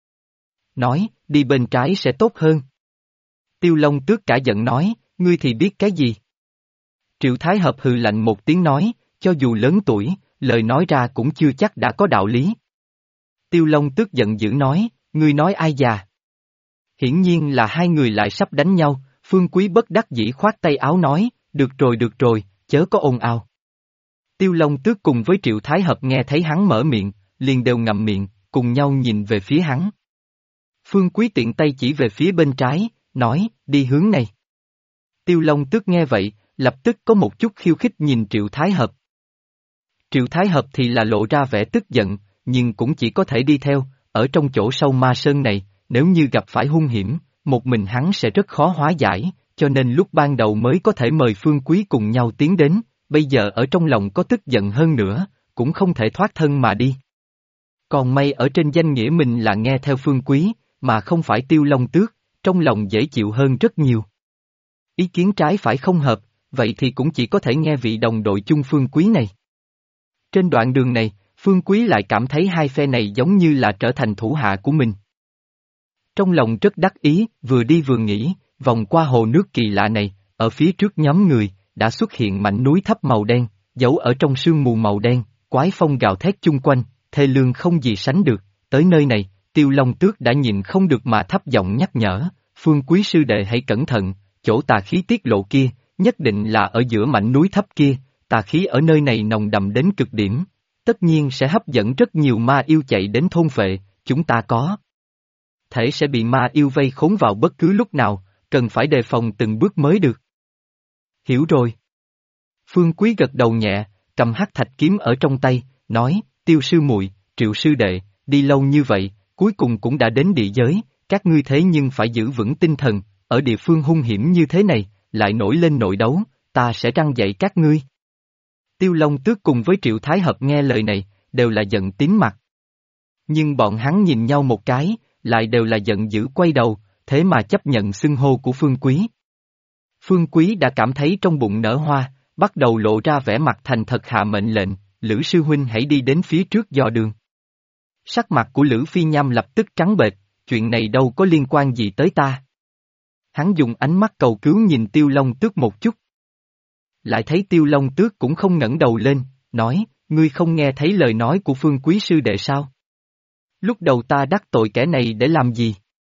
Nói, đi bên trái sẽ tốt hơn. Tiêu Long Tước cả giận nói, ngươi thì biết cái gì? Triệu Thái Hợp hừ lạnh một tiếng nói, cho dù lớn tuổi, lời nói ra cũng chưa chắc đã có đạo lý. Tiêu Long Tước giận dữ nói, ngươi nói ai già? Hiển nhiên là hai người lại sắp đánh nhau, Phương Quý bất đắc dĩ khoát tay áo nói, được rồi, chớ có ồn ào. Tiêu Long Tước cùng với Triệu Thái Hợp nghe thấy hắn mở miệng, liền đều ngậm miệng, cùng nhau nhìn về phía hắn. Phương Quý tiện tay chỉ về phía bên trái, nói, đi hướng này. Tiêu Long Tước nghe vậy, lập tức có một chút khiêu khích nhìn Triệu Thái Hợp. Triệu Thái Hợp thì là lộ ra vẻ tức giận, nhưng cũng chỉ có thể đi theo, ở trong chỗ sâu ma sơn này, nếu như gặp phải hung hiểm, một mình hắn sẽ rất khó hóa giải, cho nên lúc ban đầu mới có thể mời Phương Quý cùng nhau tiến đến, bây giờ ở trong lòng có tức giận hơn nữa, cũng không thể thoát thân mà đi. Còn may ở trên danh nghĩa mình là nghe theo Phương Quý, mà không phải Tiêu Long Tước, trong lòng dễ chịu hơn rất nhiều. Ý kiến trái phải không hợp, vậy thì cũng chỉ có thể nghe vị đồng đội chung Phương Quý này. Trên đoạn đường này, Phương Quý lại cảm thấy hai phe này giống như là trở thành thủ hạ của mình. Trong lòng rất đắc ý, vừa đi vừa nghĩ, vòng qua hồ nước kỳ lạ này, ở phía trước nhóm người, đã xuất hiện mảnh núi thấp màu đen, giấu ở trong sương mù màu đen, quái phong gào thét chung quanh, thê lương không gì sánh được, tới nơi này, Tiêu Long Tước đã nhìn không được mà thấp giọng nhắc nhở, Phương Quý sư đệ hãy cẩn thận, chỗ tà khí tiết lộ kia, nhất định là ở giữa mảnh núi thấp kia, tà khí ở nơi này nồng đậm đến cực điểm, tất nhiên sẽ hấp dẫn rất nhiều ma yêu chạy đến thôn phệ, chúng ta có thể sẽ bị ma yêu vây khốn vào bất cứ lúc nào, cần phải đề phòng từng bước mới được. Hiểu rồi. Phương Quý gật đầu nhẹ, cầm hắc thạch kiếm ở trong tay, nói, Tiêu sư muội, Triệu sư đệ, đi lâu như vậy, cuối cùng cũng đã đến địa giới, các ngươi thế nhưng phải giữ vững tinh thần, ở địa phương hung hiểm như thế này, lại nổi lên nội đấu, ta sẽ răn dạy các ngươi. Tiêu Long Tước cùng với Triệu Thái Hợp nghe lời này, đều là giận tím mặt. Nhưng bọn hắn nhìn nhau một cái, lại đều là giận dữ quay đầu, thế mà chấp nhận xưng hô của Phương Quý. Phương Quý đã cảm thấy trong bụng nở hoa, bắt đầu lộ ra vẻ mặt thành thật hạ mệnh lệnh, Lữ sư huynh hãy đi đến phía trước dò đường. Sắc mặt của Lữ Phi Nham lập tức trắng bệch, chuyện này đâu có liên quan gì tới ta. Hắn dùng ánh mắt cầu cứu nhìn Tiêu Long Tước một chút. Lại thấy Tiêu Long Tước cũng không ngẩng đầu lên, nói, ngươi không nghe thấy lời nói của Phương Quý sư đệ sao? Lúc đầu ta đắc tội kẻ này để làm gì?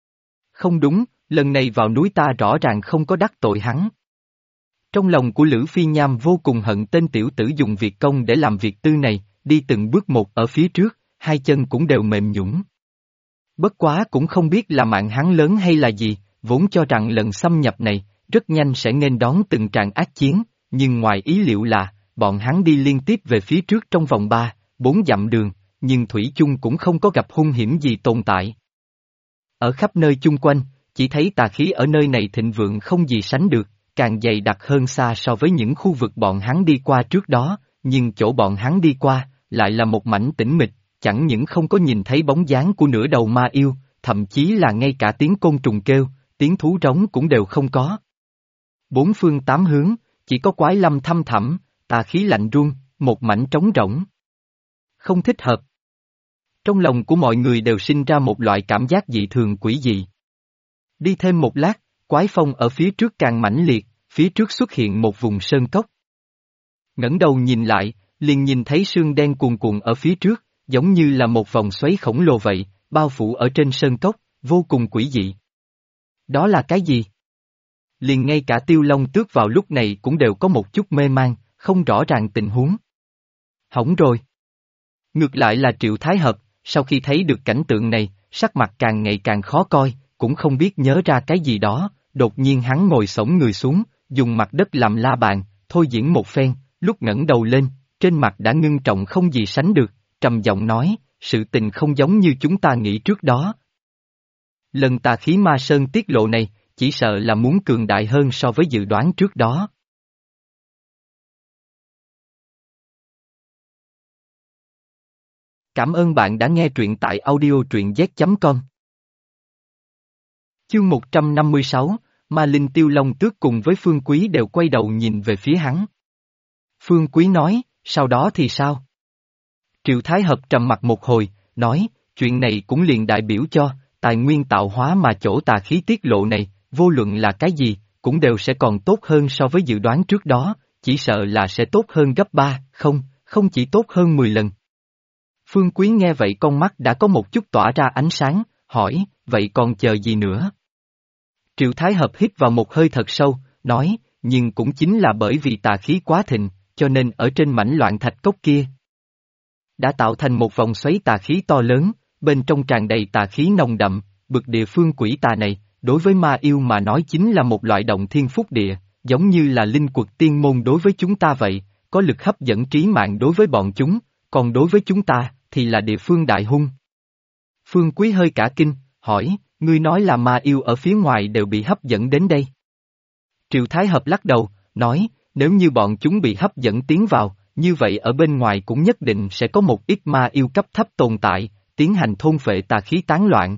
Không đúng, lần này vào núi ta rõ ràng không có đắc tội hắn. Trong lòng của Lữ Phi Nham vô cùng hận tên tiểu tử dùng việc công để làm việc tư này, đi từng bước một ở phía trước, hai chân cũng đều mềm nhũn. Bất quá cũng không biết là mạng hắn lớn hay là gì, vốn cho rằng lần xâm nhập này, rất nhanh sẽ nghênh đón từng tràng ác chiến, nhưng ngoài ý liệu là, bọn hắn đi liên tiếp về phía trước trong vòng 3-4 dặm đường, nhưng thủy chung cũng không có gặp hung hiểm gì tồn tại. Ở khắp nơi chung quanh, chỉ thấy tà khí ở nơi này thịnh vượng không gì sánh được, càng dày đặc hơn xa so với những khu vực bọn hắn đi qua trước đó, nhưng chỗ bọn hắn đi qua, lại là một mảnh tĩnh mịch, chẳng những không có nhìn thấy bóng dáng của nửa đầu ma yêu, thậm chí là ngay cả tiếng côn trùng kêu, tiếng thú rống cũng đều không có. Bốn phương tám hướng, chỉ có quái lâm thăm thẳm, tà khí lạnh run, một mảnh trống rỗng. Không thích hợp. Trong lòng của mọi người đều sinh ra một loại cảm giác dị thường quỷ dị. Đi thêm một lát, quái phong ở phía trước càng mãnh liệt, phía trước xuất hiện một vùng sơn cốc. Ngẩng đầu nhìn lại, liền nhìn thấy sương đen cuồn cuộn ở phía trước, giống như là một vòng xoáy khổng lồ vậy, bao phủ ở trên sơn cốc, vô cùng quỷ dị. Đó là cái gì? Liền ngay cả Tiêu Long Tước vào lúc này cũng đều có một chút mê man, không rõ ràng tình huống. Hỏng rồi. Ngược lại là Triệu Thái Hợp, sau khi thấy được cảnh tượng này, sắc mặt càng ngày càng khó coi, cũng không biết nhớ ra cái gì đó, đột nhiên hắn ngồi xổm người xuống, dùng mặt đất làm la bàn, thôi diễn một phen, lúc ngẩng đầu lên, trên mặt đã ngưng trọng không gì sánh được, trầm giọng nói, sự tình không giống như chúng ta nghĩ trước đó. Lần tà khí ma sơn tiết lộ này, chỉ sợ là muốn cường đại hơn so với dự đoán trước đó. Cảm ơn bạn đã nghe truyện tại audio truyện z.com. Chương 156, Ma Linh Tiêu Long Tước cùng với Phương Quý đều quay đầu nhìn về phía hắn. Phương Quý nói, sau đó thì sao? Triệu Thái Hợp trầm mặt một hồi, nói, chuyện này cũng liền đại biểu cho, tài nguyên tạo hóa mà chỗ tà khí tiết lộ này, vô luận là cái gì, cũng đều sẽ còn tốt hơn so với dự đoán trước đó, chỉ sợ là sẽ tốt hơn gấp 3, không chỉ tốt hơn 10 lần. Phương Quý nghe vậy con mắt đã có một chút tỏa ra ánh sáng, hỏi, vậy còn chờ gì nữa? Triệu Thái Hợp hít vào một hơi thật sâu, nói, nhưng cũng chính là bởi vì tà khí quá thịnh, cho nên ở trên mảnh loạn thạch cốc kia đã tạo thành một vòng xoáy tà khí to lớn, bên trong tràn đầy tà khí nồng đậm, bực địa phương quỷ tà này, đối với ma yêu mà nói chính là một loại động thiên phúc địa, giống như là linh quật tiên môn đối với chúng ta vậy, có lực hấp dẫn trí mạng đối với bọn chúng, còn đối với chúng ta, thì là địa phương đại hung. Phương Quý hơi cả kinh, hỏi, ngươi nói là ma yêu ở phía ngoài đều bị hấp dẫn đến đây. Triệu Thái Hợp lắc đầu, nói, nếu như bọn chúng bị hấp dẫn tiến vào, như vậy ở bên ngoài cũng nhất định sẽ có một ít ma yêu cấp thấp tồn tại, tiến hành thôn phệ tà khí tán loạn.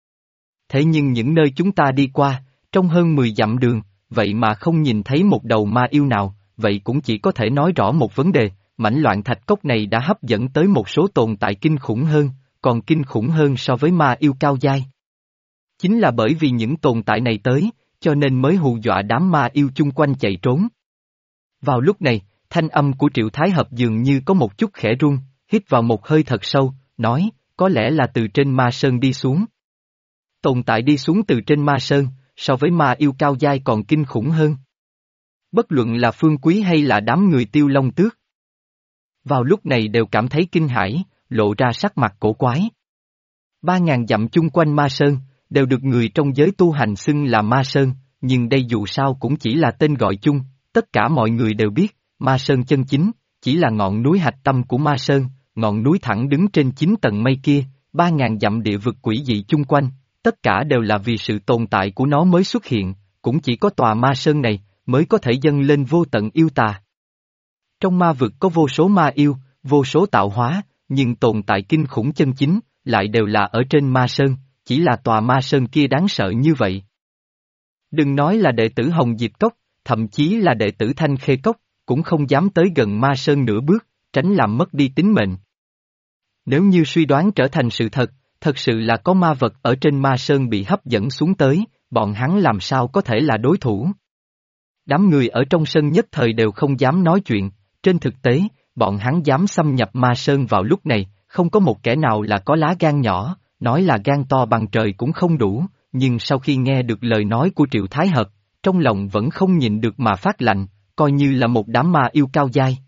Thế nhưng những nơi chúng ta đi qua, trong hơn 10 dặm đường, vậy mà không nhìn thấy một đầu ma yêu nào, vậy cũng chỉ có thể nói rõ một vấn đề, mảnh loạn thạch cốc này đã hấp dẫn tới một số tồn tại kinh khủng hơn, còn kinh khủng hơn so với ma yêu cao giai. Chính là bởi vì những tồn tại này tới, cho nên mới hù dọa đám ma yêu chung quanh chạy trốn. Vào lúc này, thanh âm của Triệu Thái Hợp dường như có một chút khẽ run, hít vào một hơi thật sâu, nói, có lẽ là từ trên ma sơn đi xuống. Tồn tại đi xuống từ trên ma sơn, so với ma yêu cao giai còn kinh khủng hơn. Bất luận là Phương Quý hay là đám người Tiêu Long Tước. Vào lúc này đều cảm thấy kinh hãi, lộ ra sắc mặt cổ quái. 3.000 dặm chung quanh ma sơn, đều được người trong giới tu hành xưng là ma sơn, nhưng đây dù sao cũng chỉ là tên gọi chung, tất cả mọi người đều biết, ma sơn chân chính, chỉ là ngọn núi hạch tâm của ma sơn, ngọn núi thẳng đứng trên 9 tầng mây kia, 3.000 dặm địa vực quỷ dị chung quanh, tất cả đều là vì sự tồn tại của nó mới xuất hiện, cũng chỉ có tòa ma sơn này, mới có thể dâng lên vô tận yêu tà. Trong ma vực có vô số ma yêu, vô số tạo hóa, nhưng tồn tại kinh khủng chân chính, lại đều là ở trên ma sơn, chỉ là tòa ma sơn kia đáng sợ như vậy. Đừng nói là đệ tử Hồng Diệp Cốc, thậm chí là đệ tử Thanh Khê Cốc, cũng không dám tới gần ma sơn nửa bước, tránh làm mất đi tính mệnh. Nếu như suy đoán trở thành sự thật, thật sự là có ma vật ở trên ma sơn bị hấp dẫn xuống tới, bọn hắn làm sao có thể là đối thủ. Đám người ở trong sân nhất thời đều không dám nói chuyện, trên thực tế, bọn hắn dám xâm nhập ma sơn vào lúc này, không có một kẻ nào là có lá gan nhỏ, nói là gan to bằng trời cũng không đủ, nhưng sau khi nghe được lời nói của Triệu Thái Hợp, trong lòng vẫn không nhịn được mà phát lạnh, coi như là một đám ma yêu cao giai.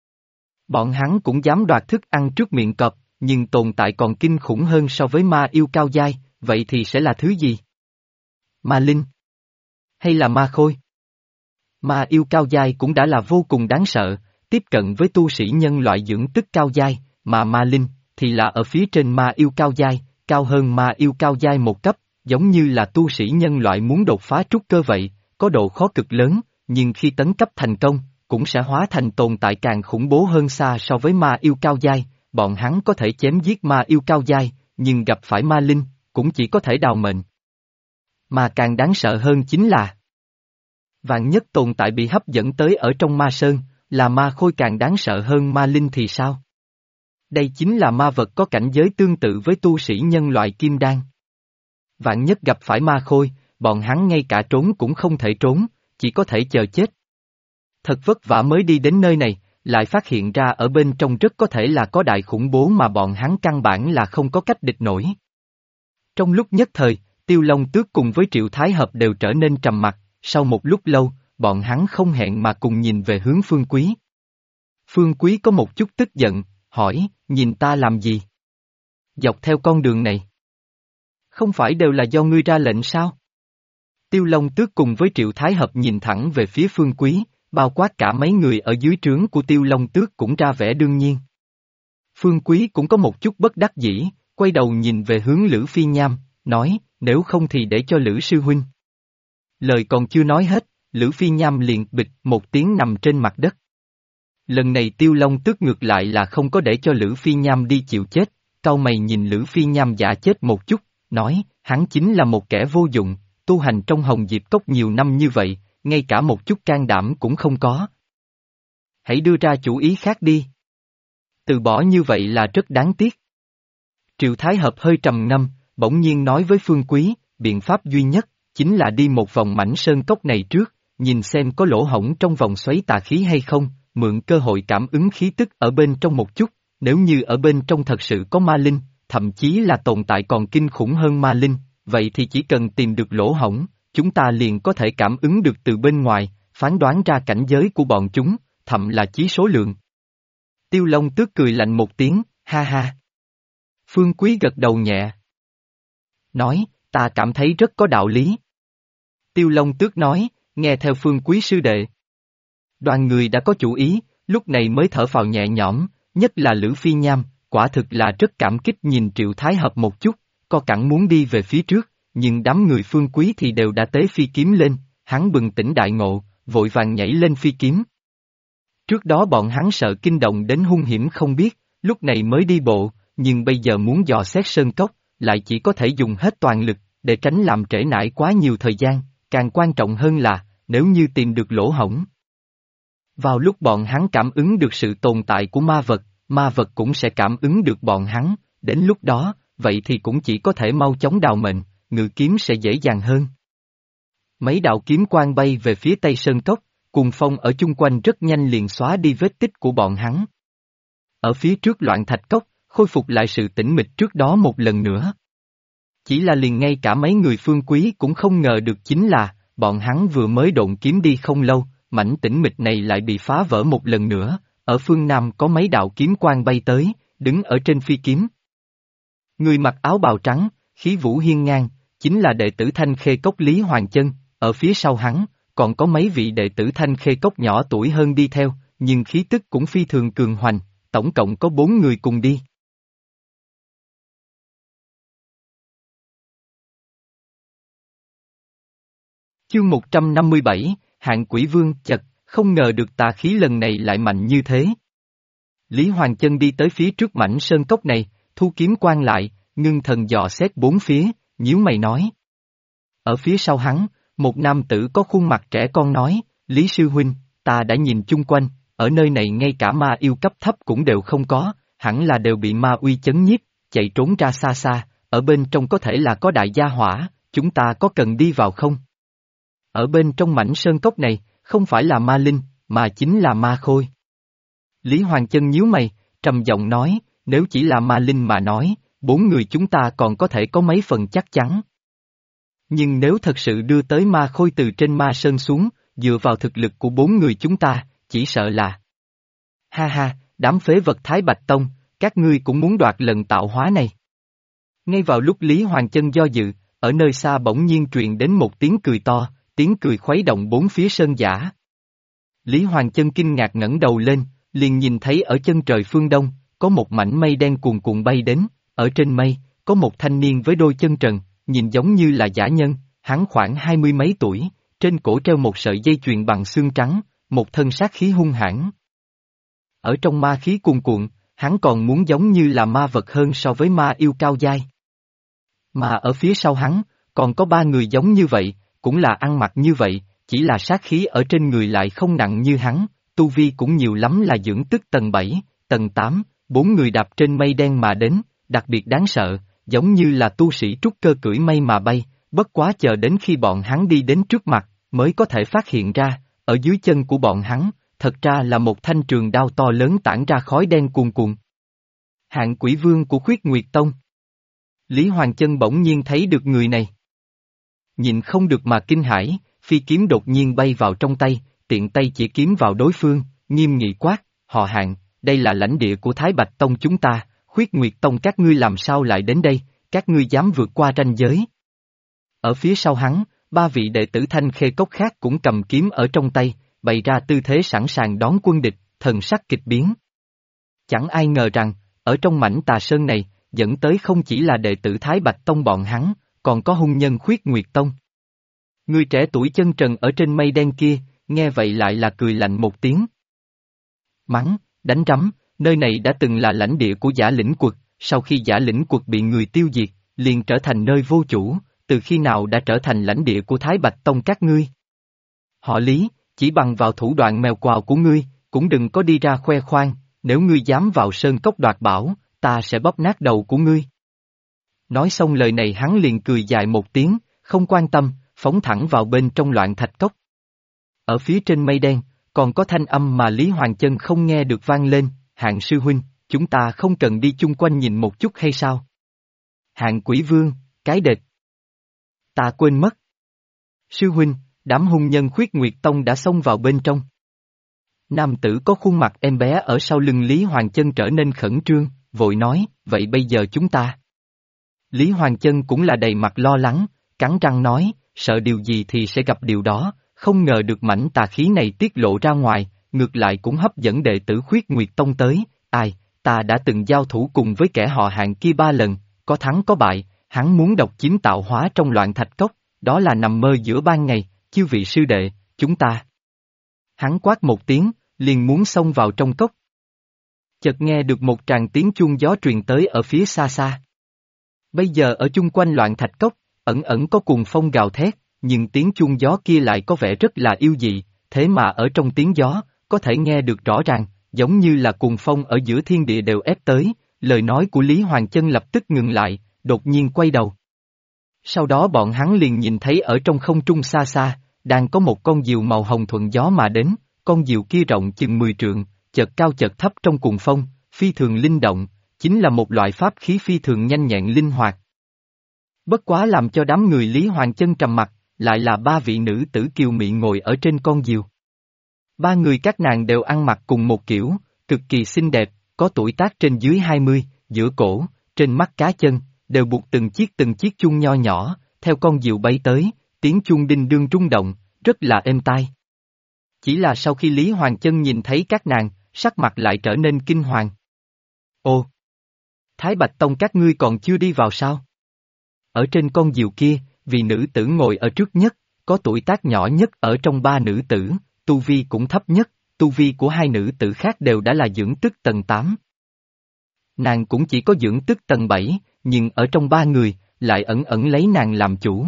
Bọn hắn cũng dám đoạt thức ăn trước miệng cọp, nhưng tồn tại còn kinh khủng hơn so với ma yêu cao giai, vậy thì sẽ là thứ gì? Ma linh? Hay là ma khôi? Ma yêu cao giai cũng đã là vô cùng đáng sợ, tiếp cận với tu sĩ nhân loại dưỡng tức cao giai, mà ma linh, thì là ở phía trên ma yêu cao giai, cao hơn ma yêu cao giai một cấp, giống như là tu sĩ nhân loại muốn đột phá trúc cơ vậy, có độ khó cực lớn, nhưng khi tấn cấp thành công, cũng sẽ hóa thành tồn tại càng khủng bố hơn xa so với ma yêu cao giai, bọn hắn có thể chém giết ma yêu cao giai, nhưng gặp phải ma linh, cũng chỉ có thể đào mệnh. Mà càng đáng sợ hơn chính là Vạn nhất tồn tại bị hấp dẫn tới ở trong ma sơn, là ma khôi càng đáng sợ hơn ma linh thì sao? Đây chính là ma vật có cảnh giới tương tự với tu sĩ nhân loại kim đan. Vạn nhất gặp phải ma khôi, bọn hắn ngay cả trốn cũng không thể trốn, chỉ có thể chờ chết. Thật vất vả mới đi đến nơi này, lại phát hiện ra ở bên trong rất có thể là có đại khủng bố mà bọn hắn căn bản là không có cách địch nổi. Trong lúc nhất thời, Tiêu Long Tước cùng với Triệu Thái Hợp đều trở nên trầm mặc, sau một lúc lâu, bọn hắn không hẹn mà cùng nhìn về hướng Phương Quý. Phương Quý có một chút tức giận, hỏi, nhìn ta làm gì? Dọc theo con đường này. Không phải đều là do ngươi ra lệnh sao? Tiêu Long Tước cùng với Triệu Thái Hợp nhìn thẳng về phía Phương Quý, bao quát cả mấy người ở dưới trướng của Tiêu Long Tước cũng ra vẻ đương nhiên. Phương Quý cũng có một chút bất đắc dĩ, quay đầu nhìn về hướng Lữ Phi Nham, nói, nếu không thì để cho Lữ sư huynh. Lời còn chưa nói hết, Lữ Phi Nham liền bịch một tiếng nằm trên mặt đất. Lần này Tiêu Long Tước ngược lại là không có để cho Lữ Phi Nham đi chịu chết, cau mày nhìn Lữ Phi Nham giả chết một chút, nói, hắn chính là một kẻ vô dụng, tu hành trong Hồng Diệp Cốc nhiều năm như vậy, ngay cả một chút can đảm cũng không có. Hãy đưa ra chủ ý khác đi. Từ bỏ như vậy là rất đáng tiếc. Triệu Thái Hợp hơi trầm ngâm, bỗng nhiên nói với Phương Quý, biện pháp duy nhất, chính là đi một vòng mảnh sơn cốc này trước, nhìn xem có lỗ hổng trong vòng xoáy tà khí hay không, mượn cơ hội cảm ứng khí tức ở bên trong một chút, nếu như ở bên trong thật sự có ma linh, thậm chí là tồn tại còn kinh khủng hơn ma linh, vậy thì chỉ cần tìm được lỗ hổng, chúng ta liền có thể cảm ứng được từ bên ngoài, phán đoán ra cảnh giới của bọn chúng, thậm là chí số lượng. Tiêu Long Tước cười lạnh một tiếng, ha ha. Phương Quý gật đầu nhẹ. Nói, ta cảm thấy rất có đạo lý. Tiêu Long Tước nói, nghe theo Phương Quý sư đệ. Đoàn người đã có chủ ý, lúc này mới thở phào nhẹ nhõm, nhất là Lữ Phi Nham, quả thực là rất cảm kích nhìn Triệu Thái Hợp một chút, co cẳng muốn đi về phía trước, nhưng đám người Phương Quý thì đều đã tế phi kiếm lên, hắn bừng tỉnh đại ngộ, vội vàng nhảy lên phi kiếm. Trước đó bọn hắn sợ kinh động đến hung hiểm không biết, lúc này mới đi bộ, nhưng bây giờ muốn dò xét sơn cốc, lại chỉ có thể dùng hết toàn lực, để tránh làm trễ nải quá nhiều thời gian, càng quan trọng hơn là, nếu như tìm được lỗ hổng. Vào lúc bọn hắn cảm ứng được sự tồn tại của ma vật cũng sẽ cảm ứng được bọn hắn, đến lúc đó, vậy thì cũng chỉ có thể mau chóng đào mệnh, ngự kiếm sẽ dễ dàng hơn. Mấy đạo kiếm quang bay về phía tây sơn cốc, cuồng phong ở chung quanh rất nhanh liền xóa đi vết tích của bọn hắn. Ở phía trước loạn thạch cốc, khôi phục lại sự tĩnh mịch trước đó một lần nữa. Chỉ là liền ngay cả mấy người Phương Quý cũng không ngờ được chính là, bọn hắn vừa mới độn kiếm đi không lâu, mảnh tĩnh mịch này lại bị phá vỡ một lần nữa, ở phương Nam có mấy đạo kiếm quang bay tới, đứng ở trên phi kiếm. Người mặc áo bào trắng, khí vũ hiên ngang, chính là đệ tử Thanh Khê Cốc Lý Hoàng Chân, ở phía sau hắn, còn có mấy vị đệ tử Thanh Khê Cốc nhỏ tuổi hơn đi theo, nhưng khí tức cũng phi thường cường hoành, tổng cộng có 4 người cùng đi. Chương 157, Hạng Quỷ Vương chật, không ngờ được tà khí lần này lại mạnh như thế. Lý Hoàng Chân đi tới phía trước mảnh sơn cốc này, thu kiếm quan lại, ngưng thần dò xét bốn phía, nhíu mày nói. Ở phía sau hắn, một nam tử có khuôn mặt trẻ con nói, Lý Sư Huynh, ta đã nhìn chung quanh, ở nơi này ngay cả ma yêu cấp thấp cũng đều không có, hẳn là đều bị ma uy chấn nhiếp, chạy trốn ra xa xa, ở bên trong có thể là có đại gia hỏa, chúng ta có cần đi vào không? Ở bên trong mảnh sơn cốc này, không phải là ma linh, mà chính là ma khôi. Lý Hoàng Chân nhíu mày, trầm giọng nói, nếu chỉ là ma linh mà nói, 4 người chúng ta còn có thể có mấy phần chắc chắn. Nhưng nếu thật sự đưa tới ma khôi từ trên ma sơn xuống, dựa vào thực lực của 4 người chúng ta, chỉ sợ là... Ha ha, đám phế vật Thái Bạch Tông, các ngươi cũng muốn đoạt lần tạo hóa này. Ngay vào lúc Lý Hoàng Chân do dự, ở nơi xa bỗng nhiên truyền đến một tiếng cười to, tiếng cười khuấy động bốn phía sơn giả. Lý Hoàng Chân kinh ngạc ngẩng đầu lên, liền nhìn thấy ở chân trời phương đông, có một mảnh mây đen cuồn cuộn bay đến, ở trên mây, có một thanh niên với đôi chân trần, nhìn giống như là giả nhân, hắn khoảng 20 mấy tuổi, trên cổ treo một sợi dây chuyền bằng xương trắng, một thân sát khí hung hãn. Ở trong ma khí cuồn cuộn, hắn còn muốn giống như là ma vật hơn so với ma yêu cao giai. Mà ở phía sau hắn, còn có 3 người giống như vậy, cũng là ăn mặc như vậy, chỉ là sát khí ở trên người lại không nặng như hắn, tu vi cũng nhiều lắm là dưỡng tức tầng 7, tầng 8, 4 người đạp trên mây đen mà đến, đặc biệt đáng sợ, giống như là tu sĩ trúc cơ cưỡi mây mà bay, bất quá chờ đến khi bọn hắn đi đến trước mặt, mới có thể phát hiện ra, ở dưới chân của bọn hắn, thật ra là một thanh trường đao to lớn tản ra khói đen cuồn cuộn. Hạng Quỷ Vương của Khuyết Nguyệt Tông. Lý Hoàng Chân bỗng nhiên thấy được người này. Nhìn không được mà kinh hãi, phi kiếm đột nhiên bay vào trong tay, tiện tay chỉ kiếm vào đối phương, nghiêm nghị quát, họ Hạng, đây là lãnh địa của Thái Bạch Tông chúng ta, Khuyết Nguyệt Tông các ngươi làm sao lại đến đây, các ngươi dám vượt qua ranh giới. Ở phía sau hắn, 3 vị đệ tử Thanh Khê Cốc khác cũng cầm kiếm ở trong tay, bày ra tư thế sẵn sàng đón quân địch, thần sắc kịch biến. Chẳng ai ngờ rằng, ở trong mảnh Tà Sơn này, dẫn tới không chỉ là đệ tử Thái Bạch Tông bọn hắn, còn có hung nhân Khuyết Nguyệt Tông. Người trẻ tuổi chân trần ở trên mây đen kia, nghe vậy lại là cười lạnh một tiếng. Mắng, đánh rắm, nơi này đã từng là lãnh địa của Giả Lĩnh Quật, sau khi Giả Lĩnh Quật bị người tiêu diệt, liền trở thành nơi vô chủ, từ khi nào đã trở thành lãnh địa của Thái Bạch Tông các ngươi. Họ Lý, chỉ bằng vào thủ đoạn mèo quào của ngươi, cũng đừng có đi ra khoe khoang, nếu ngươi dám vào sơn cốc đoạt bảo, ta sẽ bóp nát đầu của ngươi. Nói xong lời này hắn liền cười dài một tiếng, không quan tâm, phóng thẳng vào bên trong Loạn Thạch Cốc. Ở phía trên mây đen, còn có thanh âm mà Lý Hoàng Chân không nghe được vang lên, Hạng sư huynh, chúng ta không cần đi chung quanh nhìn một chút hay sao? Hạng Quỷ Vương, cái đệt. Ta quên mất. Sư huynh, đám hung nhân Khuyết Nguyệt Tông đã xông vào bên trong. Nam tử có khuôn mặt em bé ở sau lưng Lý Hoàng Chân trở nên khẩn trương, vội nói, vậy bây giờ chúng ta. Lý Hoàng Chân cũng là đầy mặt lo lắng, cắn răng nói, sợ điều gì thì sẽ gặp điều đó, không ngờ được mảnh tà khí này tiết lộ ra ngoài, ngược lại cũng hấp dẫn đệ tử Khuyết Nguyệt Tông tới, ai, ta đã từng giao thủ cùng với kẻ họ Hạng kia 3 lần, có thắng có bại, hắn muốn độc chiếm tạo hóa trong Loạn Thạch Cốc, đó là nằm mơ giữa ban ngày, chư vị sư đệ, chúng ta. Hắn quát một tiếng, liền muốn xông vào trong cốc. Chợt nghe được một tràng tiếng chuông gió truyền tới ở phía xa xa. Bây giờ ở chung quanh Loạn Thạch Cốc, ẩn ẩn có cuồng phong gào thét, nhưng tiếng chuông gió kia lại có vẻ rất là yêu dị, thế mà ở trong tiếng gió, có thể nghe được rõ ràng, giống như là cuồng phong ở giữa thiên địa đều ép tới, lời nói của Lý Hoàng Chân lập tức ngừng lại, đột nhiên quay đầu. Sau đó bọn hắn liền nhìn thấy ở trong không trung xa xa, đang có một con diều màu hồng thuận gió mà đến, con diều kia rộng chừng 10 trượng, chợt cao chợt thấp trong cuồng phong, phi thường linh động, chính là một loại pháp khí phi thường nhanh nhẹn linh hoạt. Bất quá làm cho đám người Lý Hoàng Chân trầm mặc, lại là 3 vị nữ tử kiều mị ngồi ở trên con diều. 3 người các nàng đều ăn mặc cùng một kiểu, cực kỳ xinh đẹp, có tuổi tác trên dưới 20, giữa cổ, trên mắt cá chân, đều buộc từng chiếc chuông nho nhỏ, theo con diều bay tới, tiếng chuông đinh đương rung động, rất là êm tai. Chỉ là sau khi Lý Hoàng Chân nhìn thấy các nàng, sắc mặt lại trở nên kinh hoàng. Ồ! Thái Bạch Tông các ngươi còn chưa đi vào sao? Ở trên con diều kia, vì nữ tử ngồi ở trước nhất, có tuổi tác nhỏ nhất ở trong 3 nữ tử, tu vi cũng thấp nhất, tu vi của 2 nữ tử khác đều đã là dưỡng tức tầng 8. Nàng cũng chỉ có dưỡng tức tầng 7, nhưng ở trong 3 người, lại ẩn ẩn lấy nàng làm chủ.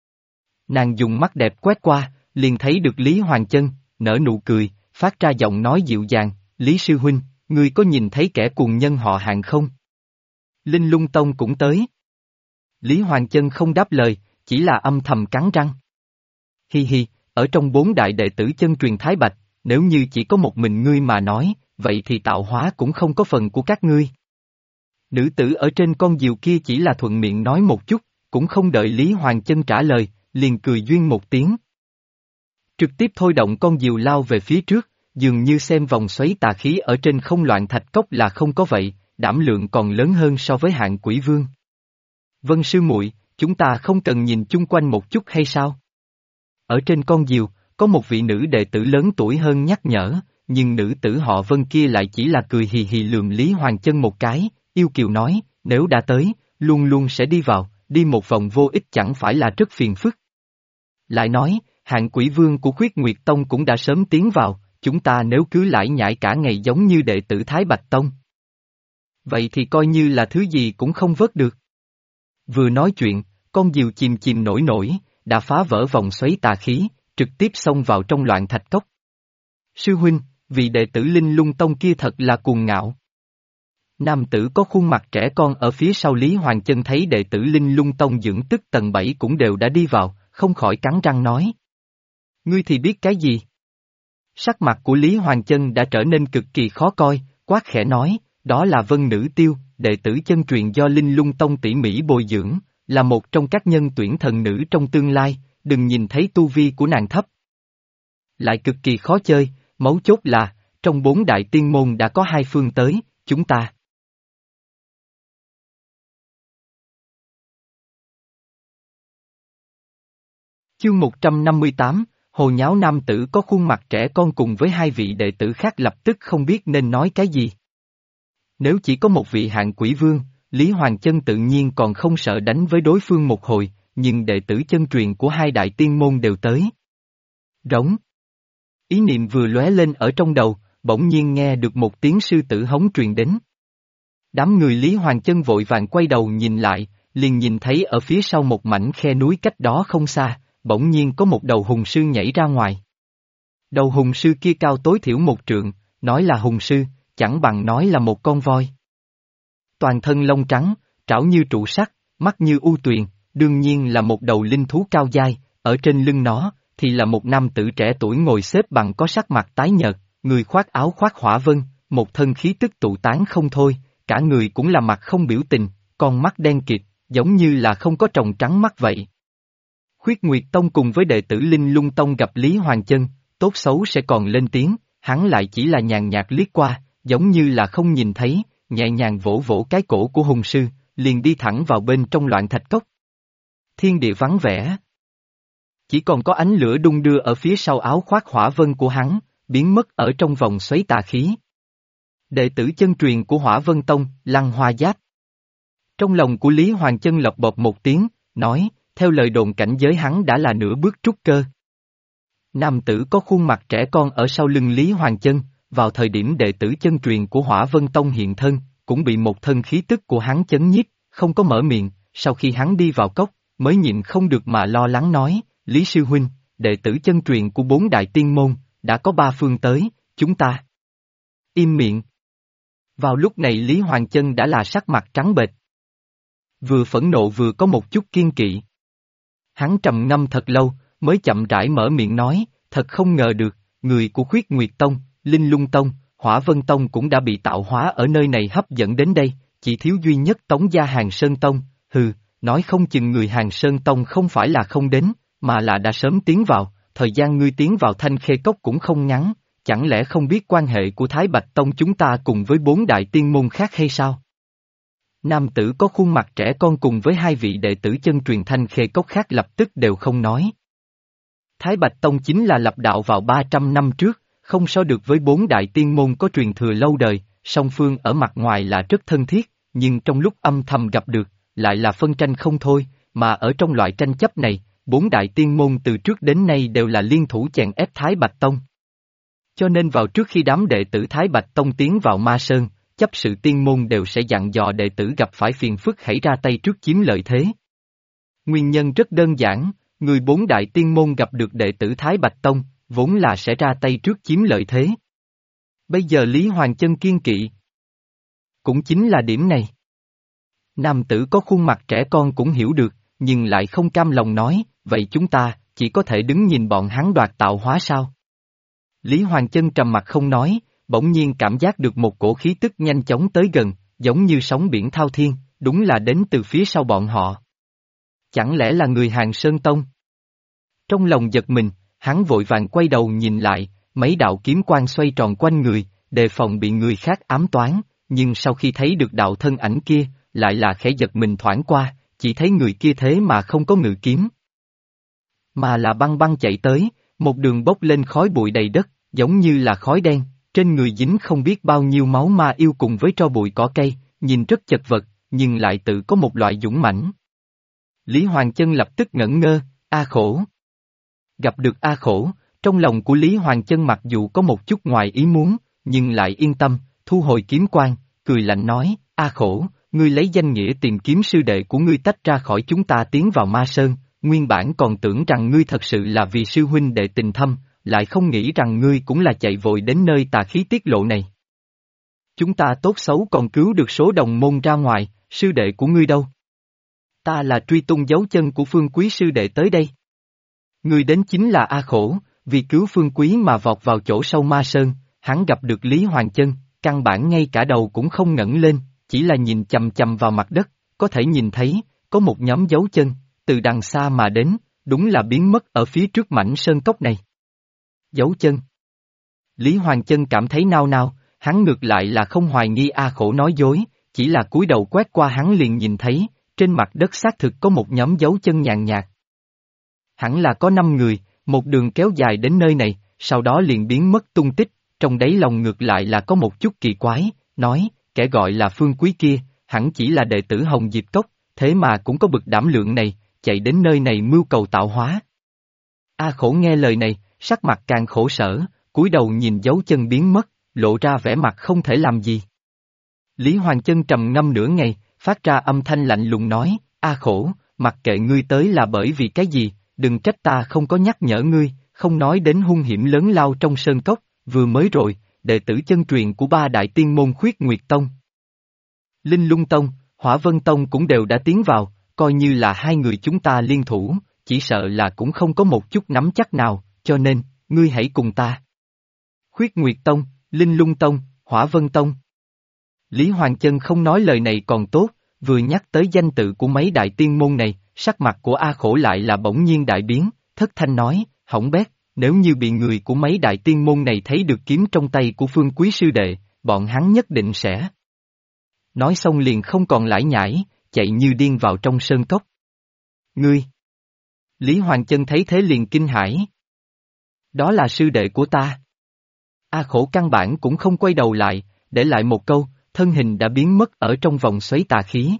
Nàng dùng mắt đẹp quét qua, liền thấy được Lý Hoàng Chân, nở nụ cười, phát ra giọng nói dịu dàng, Lý Sư Huynh, ngươi có nhìn thấy kẻ cuồng nhân họ Hạng không? Linh Lung Tông cũng tới. Lý Hoàng Chân không đáp lời, chỉ là âm thầm cắn răng. Hi hi, ở trong 4 đại đệ tử chân truyền Thái Bạch, nếu như chỉ có một mình ngươi mà nói, vậy thì tạo hóa cũng không có phần của các ngươi. Nữ tử ở trên con diều kia chỉ là thuận miệng nói một chút, cũng không đợi Lý Hoàng Chân trả lời, liền cười duyên một tiếng. Trực tiếp thôi động con diều lao về phía trước, dường như xem vòng xoáy tà khí ở trên không Loạn Thạch Cốc là không có vậy, đảm lượng còn lớn hơn so với Hạng Quỷ Vương. Vân sư muội, chúng ta không cần nhìn chung quanh một chút hay sao? Ở trên con diều, có một vị nữ đệ tử lớn tuổi hơn nhắc nhở, nhưng nữ tử họ Vân kia lại chỉ là cười hì hì lườm Lý Hoàng Chân một cái, yêu kiều nói, nếu đã tới, luôn luôn sẽ đi vào, đi một vòng vô ích chẳng phải là rất phiền phức. Lại nói, Hạng Quỷ Vương của Khuyết Nguyệt Tông cũng đã sớm tiến vào, chúng ta nếu cứ lải nhải cả ngày giống như đệ tử Thái Bạch Tông. Vậy thì coi như là thứ gì cũng không vớt được. Vừa nói chuyện, con diều chìm chìm nổi nổi, đã phá vỡ vòng xoáy tà khí, trực tiếp xông vào trong loạn thạch cốc. Sư huynh, vị đệ tử Linh Lung Tông kia thật là cuồng ngạo. Nam tử có khuôn mặt trẻ con ở phía sau Lý Hoàng Chân thấy đệ tử Linh Lung Tông dưỡng tức tầng 7 cũng đều đã đi vào, không khỏi cắn răng nói. Ngươi thì biết cái gì? Sắc mặt của Lý Hoàng Chân đã trở nên cực kỳ khó coi, quát khẽ nói, đó là Vân Nữ Tiêu, đệ tử chân truyền do Linh Lung Tông tỉ mỉ bồi dưỡng, là một trong các nhân tuyển thần nữ trong tương lai, đừng nhìn thấy tu vi của nàng thấp. Lại cực kỳ khó chơi, mấu chốt là, trong 4 đại tiên môn đã có 2 phương tới, chúng ta. Chương 158, Hồ nháo nam tử có khuôn mặt trẻ con cùng với 2 vị đệ tử khác lập tức không biết nên nói cái gì. Nếu chỉ có một vị hạng quỷ vương, Lý Hoàng Chân tự nhiên còn không sợ đánh với đối phương một hồi, nhưng đệ tử chân truyền của 2 đại tiên môn đều tới. Rống. Ý niệm vừa lóe lên ở trong đầu, bỗng nhiên nghe được một tiếng sư tử hống truyền đến. Đám người Lý Hoàng Chân vội vàng quay đầu nhìn lại, liền nhìn thấy ở phía sau một mảnh khe núi cách đó không xa, bỗng nhiên có một đầu hùng sư nhảy ra ngoài. Đầu hùng sư kia cao tối thiểu 1 trượng, nói là hùng sư, chẳng bằng nói là một con voi. Toàn thân lông trắng, trảo như trụ sắt, mắt như u tuyền, đương nhiên là một đầu linh thú cao dai, ở trên lưng nó, thì là một nam tử trẻ tuổi ngồi xếp bằng có sắc mặt tái nhợt, người khoác áo khoác hỏa vân, một thân khí tức tụ tán không thôi, cả người cũng là mặt không biểu tình, con mắt đen kịt, giống như là không có tròng trắng mắt vậy. Khuyết Nguyệt Tông cùng với đệ tử Linh Lung Tông gặp Lý Hoàng Chân, tốt xấu sẽ còn lên tiếng, hắn lại chỉ là nhàn nhạt liếc qua, giống như là không nhìn thấy, nhẹ nhàng vỗ vỗ cái cổ của hùng sư, liền đi thẳng vào bên trong loạn thạch cốc. Thiên địa vắng vẻ. Chỉ còn có ánh lửa đung đưa ở phía sau áo khoác hỏa vân của hắn, biến mất ở trong vòng xoáy tà khí. Đệ tử chân truyền của Hỏa Vân Tông, Lăng Hoa Giáp. Trong lòng của Lý Hoàng Chân lộc bộp một tiếng, nói, theo lời đồn cảnh giới hắn đã là nửa bước trúc cơ. Nam tử có khuôn mặt trẻ con ở sau lưng Lý Hoàng Chân, vào thời điểm đệ tử chân truyền của Hỏa Vân Tông hiện thân, cũng bị một thân khí tức của hắn chấn nhiếp, không có mở miệng, sau khi hắn đi vào cốc, mới nhịn không được mà lo lắng nói, Lý Sư Huynh, đệ tử chân truyền của 4 đại tiên môn, đã có 3 phương tới, chúng ta. Im miệng. Vào lúc này Lý Hoàng Chân đã là sắc mặt trắng bệch. Vừa phẫn nộ vừa có một chút kiên kỵ. Hắn trầm ngâm thật lâu, mới chậm rãi mở miệng nói, thật không ngờ được, người của Khuyết Nguyệt Tông, Linh Lung Tông, Hỏa Vân Tông cũng đã bị tạo hóa ở nơi này hấp dẫn đến đây, chỉ thiếu duy nhất Tống gia Hàng Sơn Tông, nói không chừng người Hàng Sơn Tông không phải là không đến, mà là đã sớm tiến vào, thời gian ngươi tiến vào Thanh Khê Cốc cũng không ngắn, chẳng lẽ không biết quan hệ của Thái Bạch Tông chúng ta cùng với 4 đại tiên môn khác hay sao? Nam tử có khuôn mặt trẻ con cùng với 2 vị đệ tử chân truyền Thanh Khê Cốc khác lập tức đều không nói. Thái Bạch Tông chính là lập đạo vào 300 năm trước, không so được với 4 đại tiên môn có truyền thừa lâu đời, song phương ở mặt ngoài là rất thân thiết, nhưng trong lúc âm thầm gặp được, lại là phân tranh không thôi, mà ở trong loại tranh chấp này, 4 đại tiên môn từ trước đến nay đều là liên thủ chèn ép Thái Bạch Tông. Cho nên vào trước khi đám đệ tử Thái Bạch Tông tiến vào Ma Sơn, chấp sự tiên môn đều sẽ dặn dò đệ tử gặp phải phiền phức hãy ra tay trước chiếm lợi thế. Nguyên nhân rất đơn giản, người 4 đại tiên môn gặp được đệ tử Thái Bạch Tông, vốn là sẽ ra tay trước chiếm lợi thế. Bây giờ Lý Hoàng Chân kiên kỵ. Cũng chính là điểm này. Nam tử có khuôn mặt trẻ con cũng hiểu được, nhưng lại không cam lòng nói, vậy chúng ta, chỉ có thể đứng nhìn bọn hắn đoạt tạo hóa sao? Lý Hoàng Chân trầm mặt không nói, bỗng nhiên cảm giác được một cổ khí tức nhanh chóng tới gần, giống như sóng biển thao thiên, đúng là đến từ phía sau bọn họ. Chẳng lẽ là người Hàng Sơn Tông? Trong lòng giật mình, hắn vội vàng quay đầu nhìn lại, mấy đạo kiếm quang xoay tròn quanh người, đề phòng bị người khác ám toán, nhưng sau khi thấy được đạo thân ảnh kia, lại là khẽ giật mình thoảng qua, chỉ thấy người kia thế mà không có ngự kiếm. Mà là băng băng chạy tới, một đường bốc lên khói bụi đầy đất, giống như là khói đen, trên người dính không biết bao nhiêu máu ma yêu cùng với tro bụi cỏ cây, nhìn rất chật vật, nhưng lại tự có một loại dũng mãnh. Lý Hoàng Chân lập tức ngẩn ngơ, A Khổ. Gặp được A Khổ, trong lòng của Lý Hoàng Chân mặc dù có một chút ngoài ý muốn, nhưng lại yên tâm, thu hồi kiếm quang, cười lạnh nói, A Khổ, ngươi lấy danh nghĩa tìm kiếm sư đệ của ngươi tách ra khỏi chúng ta tiến vào Ma Sơn, nguyên bản còn tưởng rằng ngươi thật sự là vì sư huynh đệ tình thâm, lại không nghĩ rằng ngươi cũng là chạy vội đến nơi tà khí tiết lộ này. Chúng ta tốt xấu còn cứu được số đồng môn ra ngoài, sư đệ của ngươi đâu? Ta là truy tung dấu chân của Phương Quý sư đệ tới đây. Ngươi đến chính là A Khổ, vì cứu Phương Quý mà vọt vào chỗ sâu ma sơn, hắn gặp được Lý Hoàng Chân, căn bản ngay cả đầu cũng không ngẩng lên, chỉ là nhìn chằm chằm vào mặt đất, có thể nhìn thấy, có một nhóm dấu chân, từ đằng xa mà đến, đúng là biến mất ở phía trước mảnh sơn cốc này. Dấu chân. Lý Hoàng Chân cảm thấy nao nao, hắn ngược lại là không hoài nghi A Khổ nói dối, chỉ là cúi đầu quét qua hắn liền nhìn thấy, trên mặt đất xác thực có một nhóm dấu chân nhàn nhạt. Hẳn là có 5 người, một đường kéo dài đến nơi này, sau đó liền biến mất tung tích, trong đáy lòng ngược lại là có một chút kỳ quái, nói, kẻ gọi là Phương Quý kia, hẳn chỉ là đệ tử Hồng Diệp Cốc, thế mà cũng có bực đảm lượng này, chạy đến nơi này mưu cầu tạo hóa. A Khổ nghe lời này, sắc mặt càng khổ sở, cúi đầu nhìn dấu chân biến mất, lộ ra vẻ mặt không thể làm gì. Lý Hoàng Chân trầm ngâm nửa ngày, phát ra âm thanh lạnh lùng nói, A Khổ, mặc kệ ngươi tới là bởi vì cái gì, đừng trách ta không có nhắc nhở ngươi, không nói đến hung hiểm lớn lao trong sơn cốc, vừa mới rồi, đệ tử chân truyền của 3 đại tiên môn Khuyết Nguyệt Tông. Linh Lung Tông, Hỏa Vân Tông cũng đều đã tiến vào, coi như là 2 người chúng ta liên thủ, chỉ sợ là cũng không có một chút nắm chắc nào, cho nên, ngươi hãy cùng ta. Khuyết Nguyệt Tông, Linh Lung Tông, Hỏa Vân Tông. Lý Hoàng Chân không nói lời này còn tốt, vừa nhắc tới danh tự của mấy đại tiên môn này, sắc mặt của A Khổ lại là bỗng nhiên đại biến, thất thanh nói, hỏng bét, nếu như bị người của mấy đại tiên môn này thấy được kiếm trong tay của Phương Quý sư đệ, bọn hắn nhất định sẽ. Nói xong liền không còn lải nhải, chạy như điên vào trong sơn cốc. Ngươi! Lý Hoàng Chân thấy thế liền kinh hãi. Đó là sư đệ của ta. A Khổ căn bản cũng không quay đầu lại, để lại một câu, thân hình đã biến mất ở trong vòng xoáy tà khí.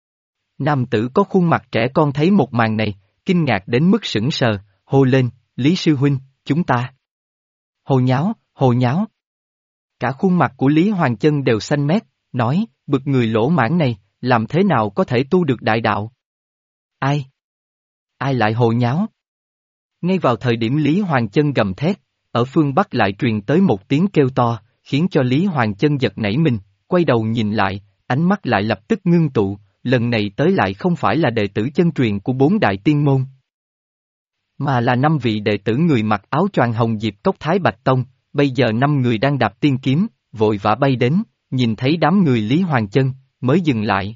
Nam tử có khuôn mặt trẻ con thấy một màn này, kinh ngạc đến mức sững sờ, hô lên, Lý sư huynh, chúng ta. Hồ nháo, hồ nháo. Cả khuôn mặt của Lý Hoàng Chân đều xanh mét, nói, bực người lỗ mãng này, làm thế nào có thể tu được đại đạo? Ai? Ai lại hồ nháo? Ngay vào thời điểm Lý Hoàng Chân gầm thét, ở phương Bắc lại truyền tới một tiếng kêu to, khiến cho Lý Hoàng Chân giật nảy mình, quay đầu nhìn lại, ánh mắt lại lập tức ngưng tụ, lần này tới lại không phải là đệ tử chân truyền của 4 đại tiên môn, mà là 5 vị đệ tử người mặc áo choàng Hồng Diệp Cốc Thái Bạch Tông, bây giờ 5 người đang đạp tiên kiếm, vội vã bay đến, nhìn thấy đám người Lý Hoàng Chân, mới dừng lại.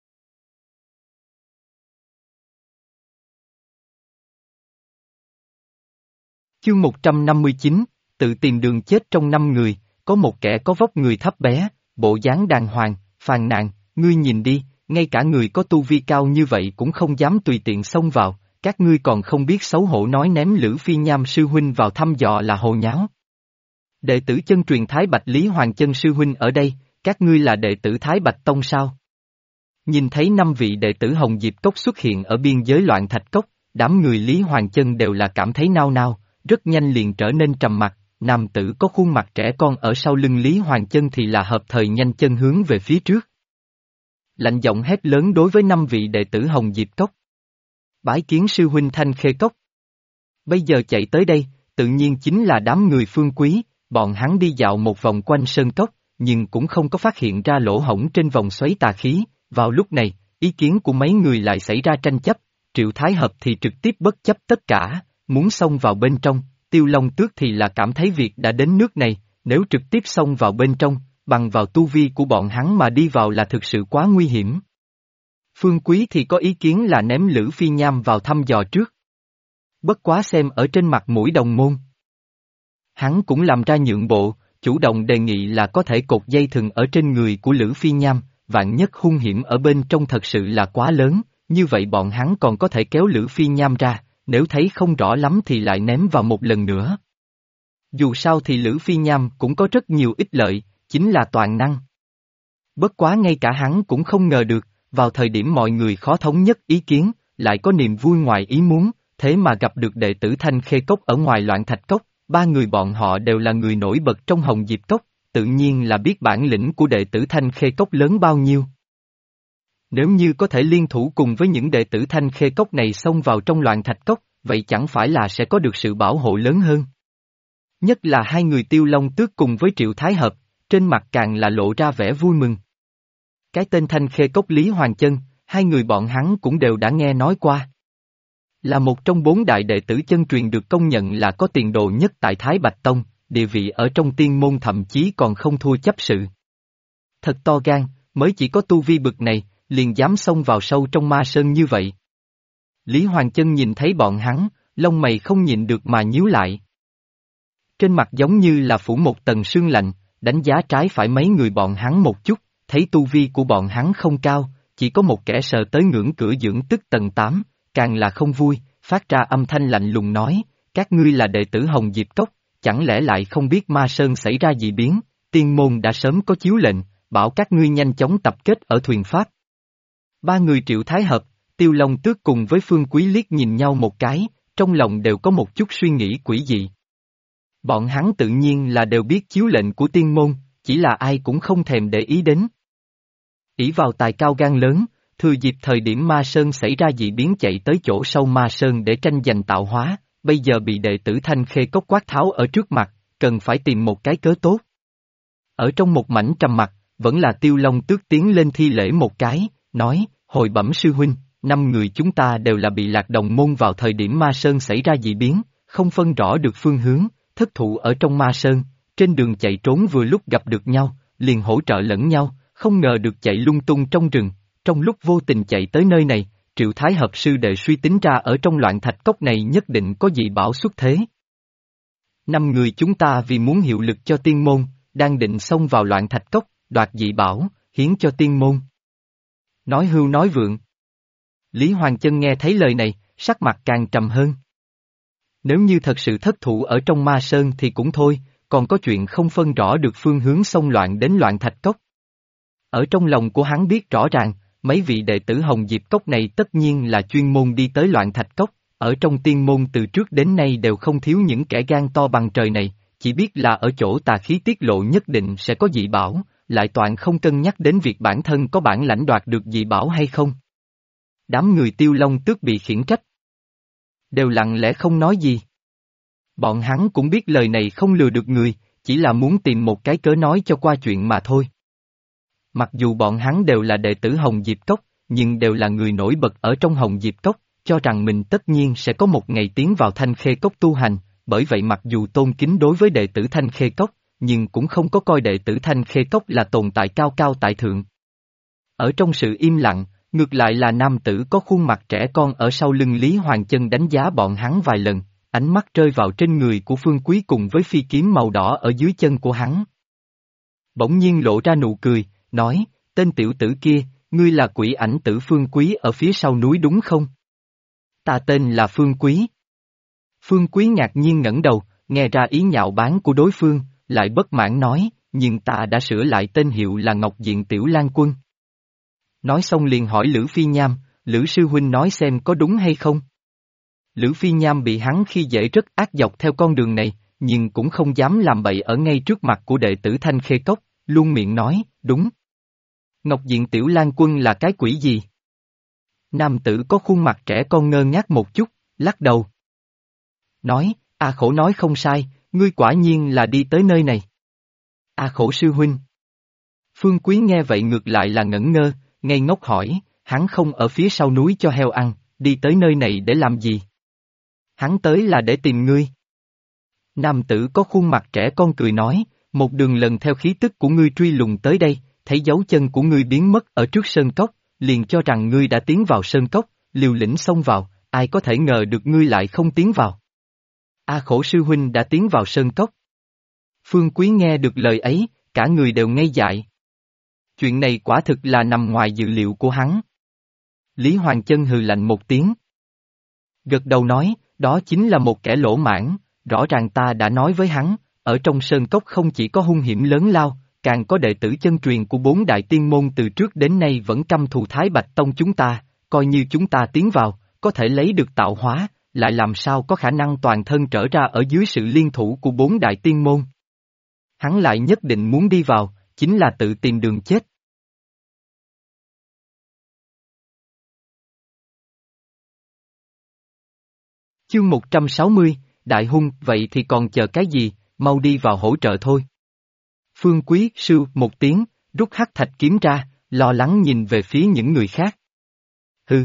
Chương 159, tự tìm đường chết trong 5 người, có một kẻ có vóc người thấp bé, bộ dáng đàng hoàng, phàn nàn, ngươi nhìn đi, ngay cả người có tu vi cao như vậy cũng không dám tùy tiện xông vào, các ngươi còn không biết xấu hổ nói ném Lữ Phi Nham sư huynh vào thăm dò là hồ nháo. Đệ tử chân truyền Thái Bạch Lý Hoàng Chân sư huynh ở đây, các ngươi là đệ tử Thái Bạch Tông sao? Nhìn thấy 5 vị đệ tử Hồng Diệp Cốc xuất hiện ở biên giới Loạn Thạch Cốc, đám người Lý Hoàng Chân đều là cảm thấy nao nao, rất nhanh liền trở nên trầm mặc, nam tử có khuôn mặt trẻ con ở sau lưng Lý Hoàng Chân thì là hợp thời nhanh chân hướng về phía trước. Lạnh giọng hét lớn đối với 5 vị đệ tử Hồng Diệp Cốc. Bái kiến sư huynh Thanh Khê Cốc. Bây giờ chạy tới đây, tự nhiên chính là đám người Phương Quý, bọn hắn đi dạo một vòng quanh sơn cốc, nhưng cũng không có phát hiện ra lỗ hổng trên vòng xoáy tà khí, vào lúc này, ý kiến của mấy người lại xảy ra tranh chấp, Triệu Thái Hợp thì trực tiếp bất chấp tất cả, muốn xông vào bên trong, Tiêu Long Tước thì là cảm thấy việc đã đến nước này, nếu trực tiếp xông vào bên trong, bằng vào tu vi của bọn hắn mà đi vào là thực sự quá nguy hiểm. Phương Quý thì có ý kiến là ném Lữ Phi Nham vào thăm dò trước. Bất quá xem ở trên mặt mũi đồng môn. Hắn cũng làm ra nhượng bộ, chủ động đề nghị là có thể cột dây thừng ở trên người của Lữ Phi Nham, vạn nhất hung hiểm ở bên trong thật sự là quá lớn, như vậy bọn hắn còn có thể kéo Lữ Phi Nham ra, nếu thấy không rõ lắm thì lại ném vào một lần nữa. Dù sao thì Lữ Phi Nham cũng có rất nhiều ích lợi, chính là toàn năng. Bất quá ngay cả hắn cũng không ngờ được, vào thời điểm mọi người khó thống nhất ý kiến, lại có niềm vui ngoài ý muốn, thế mà gặp được đệ tử Thanh Khê Cốc ở ngoài Loạn Thạch Cốc, 3 người bọn họ đều là người nổi bật trong Hồng Diệp Cốc, tự nhiên là biết bản lĩnh của đệ tử Thanh Khê Cốc lớn bao nhiêu. Nếu như có thể liên thủ cùng với những đệ tử Thanh Khê Cốc này xông vào trong Loạn Thạch Cốc, vậy chẳng phải là sẽ có được sự bảo hộ lớn hơn. Nhất là hai người Tiêu Long Tước cùng với Triệu Thái Hợp, trên mặt càng là lộ ra vẻ vui mừng. Cái tên Thanh Khê Cốc Lý Hoàng Chân, hai người bọn hắn cũng đều đã nghe nói qua. Là một trong 4 đại đệ tử chân truyền được công nhận là có tiền đồ nhất tại Thái Bạch Tông, địa vị ở trong tiên môn thậm chí còn không thua chấp sự. Thật to gan, mới chỉ có tu vi bực này, liền dám xông vào sâu trong ma sơn như vậy. Lý Hoàng Chân nhìn thấy bọn hắn, lông mày không nhịn được mà nhíu lại. Trên mặt giống như là phủ một tầng sương lạnh, đánh giá trái phải mấy người bọn hắn một chút, thấy tu vi của bọn hắn không cao, chỉ có một kẻ sờ tới ngưỡng cửa dưỡng tức tầng 8, càng là không vui, phát ra âm thanh lạnh lùng nói, các ngươi là đệ tử Hồng Diệp Cốc, chẳng lẽ lại không biết ma sơn xảy ra dị biến, tiên môn đã sớm có chiếu lệnh, bảo các ngươi nhanh chóng tập kết ở thuyền Pháp. Ba người Triệu Thái Hợp, Tiêu Long Tước cùng với Phương Quý liếc nhìn nhau một cái, trong lòng đều có một chút suy nghĩ quỷ dị. Bọn hắn tự nhiên là đều biết chiếu lệnh của tiên môn, chỉ là ai cũng không thèm để ý đến. Ỷ vào tài cao gan lớn, thừa dịp thời điểm ma sơn xảy ra dị biến chạy tới chỗ sâu ma sơn để tranh giành tạo hóa, bây giờ bị đệ tử Thanh Khê Cốc quát tháo ở trước mặt, cần phải tìm một cái cớ tốt. Ở trong một mảnh trầm mặc, vẫn là Tiêu Long Tước tiến lên thi lễ một cái, nói, hồi bẩm sư huynh, 5 người chúng ta đều là bị lạc đồng môn vào thời điểm ma sơn xảy ra dị biến, không phân rõ được phương hướng, thất thủ ở trong ma sơn, trên đường chạy trốn vừa lúc gặp được nhau, liền hỗ trợ lẫn nhau, không ngờ được chạy lung tung trong rừng, trong lúc vô tình chạy tới nơi này, Triệu Thái Hợp sư đệ suy tính ra ở trong Loạn Thạch Cốc này nhất định có dị bảo xuất thế. 5 người chúng ta vì muốn hiệu lực cho tiên môn, đang định xông vào Loạn Thạch Cốc, đoạt dị bảo, hiến cho tiên môn. Nói hưu nói vượng. Lý Hoàng Chân nghe thấy lời này, sắc mặt càng trầm hơn. Nếu như thật sự thất thủ ở trong ma sơn thì cũng thôi, còn có chuyện không phân rõ được phương hướng xông loạn đến Loạn Thạch Cốc. Ở trong lòng của hắn biết rõ ràng, mấy vị đệ tử Hồng Diệp Cốc này tất nhiên là chuyên môn đi tới Loạn Thạch Cốc, ở trong tiên môn từ trước đến nay đều không thiếu những kẻ gan to bằng trời này, chỉ biết là ở chỗ tà khí tiết lộ nhất định sẽ có dị bảo, lại toàn không cân nhắc đến việc bản thân có bản lãnh đoạt được dị bảo hay không. Đám người Tiêu Long Tước bị khiển trách. Đều lặng lẽ không nói gì. Bọn hắn cũng biết lời này không lừa được người, chỉ là muốn tìm một cái cớ nói cho qua chuyện mà thôi. Mặc dù bọn hắn đều là đệ tử Hồng Diệp Cốc, nhưng đều là người nổi bật ở trong Hồng Diệp Cốc, cho rằng mình tất nhiên sẽ có một ngày tiến vào Thanh Khê Cốc tu hành, bởi vậy mặc dù tôn kính đối với đệ tử Thanh Khê Cốc, nhưng cũng không có coi đệ tử Thanh Khê Cốc là tồn tại cao cao tại thượng. Ở trong sự im lặng, ngược lại là nam tử có khuôn mặt trẻ con ở sau lưng Lý Hoàng Chân đánh giá bọn hắn vài lần, ánh mắt rơi vào trên người của Phương Quý cùng với phi kiếm màu đỏ ở dưới chân của hắn. Bỗng nhiên lộ ra nụ cười, nói, tên tiểu tử kia, ngươi là quỷ ảnh tử Phương Quý ở phía sau núi đúng không? Ta tên là Phương Quý. Phương Quý ngạc nhiên ngẩng đầu, nghe ra ý nhạo báng của đối phương, lại bất mãn nói, nhưng ta đã sửa lại tên hiệu là Ngọc Diện Tiểu Lan Quân. Nói xong liền hỏi Lữ Phi Nham, Lữ sư huynh nói xem có đúng hay không? Lữ Phi Nham bị hắn khi dễ rất ác dọc theo con đường này, nhưng cũng không dám làm bậy ở ngay trước mặt của đệ tử Thanh Khê Cốc, luôn miệng nói, đúng. Ngọc Diện Tiểu Lan Quân là cái quỷ gì? Nam tử có khuôn mặt trẻ con ngơ ngác một chút, lắc đầu. Nói, A Khổ nói không sai, ngươi quả nhiên là đi tới nơi này. A Khổ sư huynh. Phương Quý nghe vậy ngược lại là ngẩn ngơ, ngây ngốc hỏi, hắn không ở phía sau núi cho heo ăn, đi tới nơi này để làm gì? Hắn tới là để tìm ngươi. Nam tử có khuôn mặt trẻ con cười nói, một đường lần theo khí tức của ngươi truy lùng tới đây, thấy dấu chân của ngươi biến mất ở trước sơn cốc, liền cho rằng ngươi đã tiến vào sơn cốc, liều lĩnh xông vào, ai có thể ngờ được ngươi lại không tiến vào. A Khổ sư huynh đã tiến vào sơn cốc. Phương Quý nghe được lời ấy, cả người đều ngây dại. Chuyện này quả thực là nằm ngoài dự liệu của hắn. Lý Hoàng Chân hừ lạnh một tiếng. Gật đầu nói, đó chính là một kẻ lỗ mãng, rõ ràng ta đã nói với hắn, ở trong sơn cốc không chỉ có hung hiểm lớn lao, càng có đệ tử chân truyền của 4 đại tiên môn từ trước đến nay vẫn căm thù Thái Bạch Tông chúng ta, coi như chúng ta tiến vào, có thể lấy được tạo hóa, lại làm sao có khả năng toàn thân trở ra ở dưới sự liên thủ của 4 đại tiên môn. Hắn lại nhất định muốn đi vào, chính là tự tìm đường chết. Chương 160, Đại hung, vậy thì còn chờ cái gì, mau đi vào hỗ trợ thôi. Phương Quý sư một tiếng, rút hắc thạch kiếm ra, lo lắng nhìn về phía những người khác. Hừ.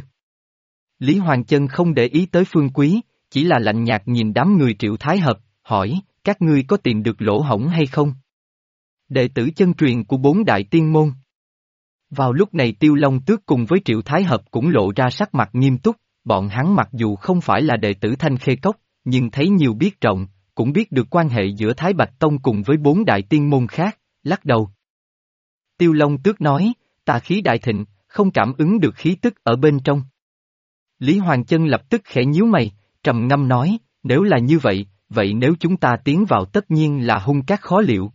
Lý Hoàng Chân không để ý tới Phương Quý, chỉ là lạnh nhạt nhìn đám người Triệu Thái Hợp, hỏi, các ngươi có tìm được lỗ hổng hay không? Đệ tử chân truyền của 4 đại tiên môn. Vào lúc này Tiêu Long Tước cùng với Triệu Thái Hợp cũng lộ ra sắc mặt nghiêm túc, bọn hắn mặc dù không phải là đệ tử Thanh Khê Cốc, nhưng thấy nhiều biết rộng, cũng biết được quan hệ giữa Thái Bạch Tông cùng với 4 đại tiên môn khác, lắc đầu. Tiêu Long Tước nói, tà khí đại thịnh, không cảm ứng được khí tức ở bên trong. Lý Hoàng Chân lập tức khẽ nhíu mày, trầm ngâm nói, nếu là như vậy, vậy nếu chúng ta tiến vào tất nhiên là hung cát khó liệu.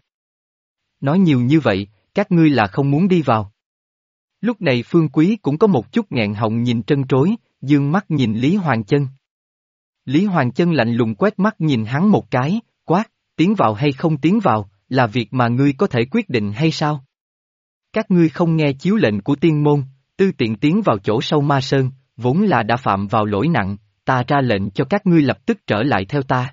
Nói nhiều như vậy, các ngươi là không muốn đi vào. Lúc này Phương Quý cũng có một chút nghẹn họng nhìn trân trối, dương mắt nhìn Lý Hoàng Chân. Lý Hoàng Chân lạnh lùng quét mắt nhìn hắn một cái, quát, tiến vào hay không tiến vào, là việc mà ngươi có thể quyết định hay sao? Các ngươi không nghe chiếu lệnh của tiên môn, tư tiện tiến vào chỗ sâu ma sơn, vốn là đã phạm vào lỗi nặng, ta ra lệnh cho các ngươi lập tức trở lại theo ta.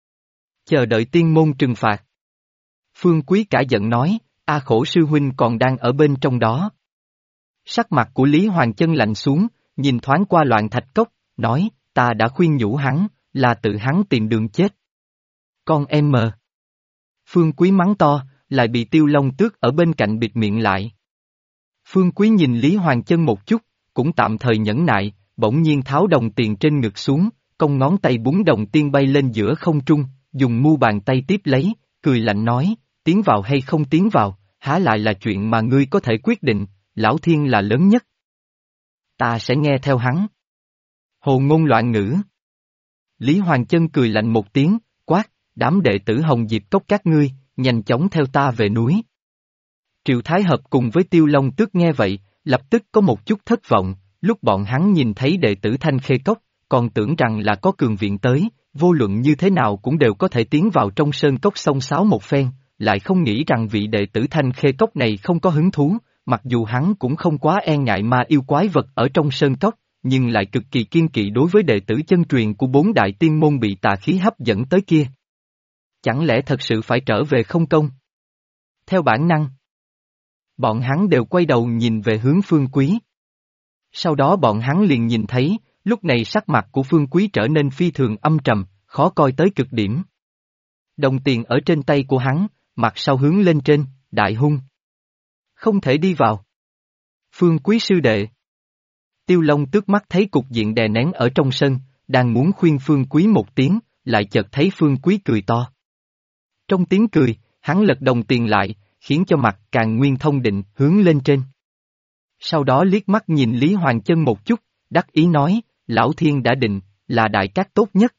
Chờ đợi tiên môn trừng phạt. Phương Quý cả giận nói, A Khổ sư huynh còn đang ở bên trong đó. Sắc mặt của Lý Hoàng Chân lạnh xuống, nhìn thoáng qua Loạn Thạch Cốc, nói, ta đã khuyên nhủ hắn, là tự hắn tìm đường chết. Con em mờ. Phương Quý mắng to, lại bị Tiêu Long Tước ở bên cạnh bịt miệng lại. Phương Quý nhìn Lý Hoàng Chân một chút, cũng tạm thời nhẫn nại, bỗng nhiên tháo đồng tiền trên ngực xuống, cong ngón tay búng đồng tiền bay lên giữa không trung, dùng mu bàn tay tiếp lấy, cười lạnh nói, tiến vào hay không tiến vào, há lại là chuyện mà ngươi có thể quyết định, Lão Thiên là lớn nhất. Ta sẽ nghe theo hắn. Hồ ngôn loạn ngữ. Lý Hoàng Chân cười lạnh một tiếng, quát, đám đệ tử Hồng Diệp Cốc các ngươi, nhanh chóng theo ta về núi. Triệu Thái Hợp cùng với Tiêu Long Tước nghe vậy, lập tức có một chút thất vọng, lúc bọn hắn nhìn thấy đệ tử Thanh Khê Cốc, còn tưởng rằng là có cường viện tới, vô luận như thế nào cũng đều có thể tiến vào trong sơn cốc xông xáo một phen, lại không nghĩ rằng vị đệ tử Thanh Khê Cốc này không có hứng thú, mặc dù hắn cũng không quá e ngại ma yêu quái vật ở trong sơn cốc, nhưng lại cực kỳ kiên kỵ đối với đệ tử chân truyền của 4 đại tiên môn bị tà khí hấp dẫn tới kia. Chẳng lẽ thật sự phải trở về không công? Theo bản năng, bọn hắn đều quay đầu nhìn về hướng Phương Quý. Sau đó bọn hắn liền nhìn thấy, lúc này sắc mặt của Phương Quý trở nên phi thường âm trầm, khó coi tới cực điểm. Đồng tiền ở trên tay của hắn, mặt sau hướng lên trên, đại hung. Không thể đi vào. Phương Quý sư đệ. Tiêu Long Tước mắt thấy cục diện đè nén ở trong sân, đang muốn khuyên Phương Quý một tiếng, lại chợt thấy Phương Quý cười to. Trong tiếng cười, hắn lật đồng tiền lại, khiến cho mặt càng nguyên thông định hướng lên trên. Sau đó liếc mắt nhìn Lý Hoàng Chân một chút, đắc ý nói, Lão Thiên đã định, là đại cát tốt nhất.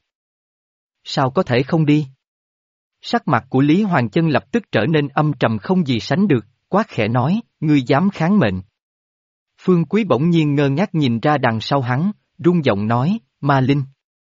Sao có thể không đi? Sắc mặt của Lý Hoàng Chân lập tức trở nên âm trầm không gì sánh được, quát khẽ nói, ngươi dám kháng mệnh. Phương Quý bỗng nhiên ngơ ngác nhìn ra đằng sau hắn, run giọng nói, ma linh.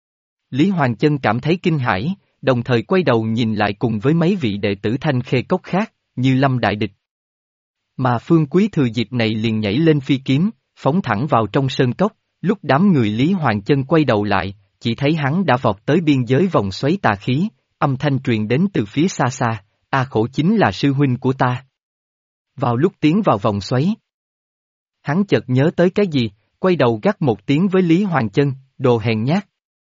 Lý Hoàng Chân cảm thấy kinh hãi, đồng thời quay đầu nhìn lại cùng với mấy vị đệ tử Thanh Khê Cốc khác, như lâm đại địch. Mà Phương Quý thừa dịp này liền nhảy lên phi kiếm, phóng thẳng vào trong sơn cốc, lúc đám người Lý Hoàng Chân quay đầu lại, chỉ thấy hắn đã vọt tới biên giới vòng xoáy tà khí, âm thanh truyền đến từ phía xa xa, A Khổ chính là sư huynh của ta. Vào lúc tiến vào vòng xoáy, hắn chợt nhớ tới cái gì, quay đầu gắt một tiếng với Lý Hoàng Chân, đồ hèn nhát.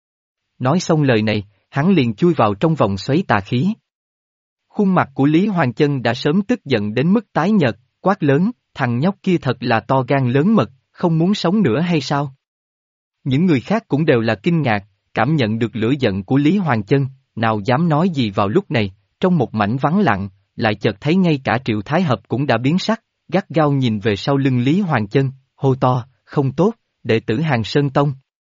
Nói xong lời này, hắn liền chui vào trong vòng xoáy tà khí. Khuôn mặt của Lý Hoàng Chân đã sớm tức giận đến mức tái nhợt, quát lớn, thằng nhóc kia thật là to gan lớn mật, không muốn sống nữa hay sao? Những người khác cũng đều là kinh ngạc, cảm nhận được lửa giận của Lý Hoàng Chân, nào dám nói gì vào lúc này, trong một mảnh vắng lặng, lại chợt thấy ngay cả Triệu Thái Hợp cũng đã biến sắc, gắt gao nhìn về sau lưng Lý Hoàng Chân, hô to, không tốt, đệ tử Hàng Sơn Tông.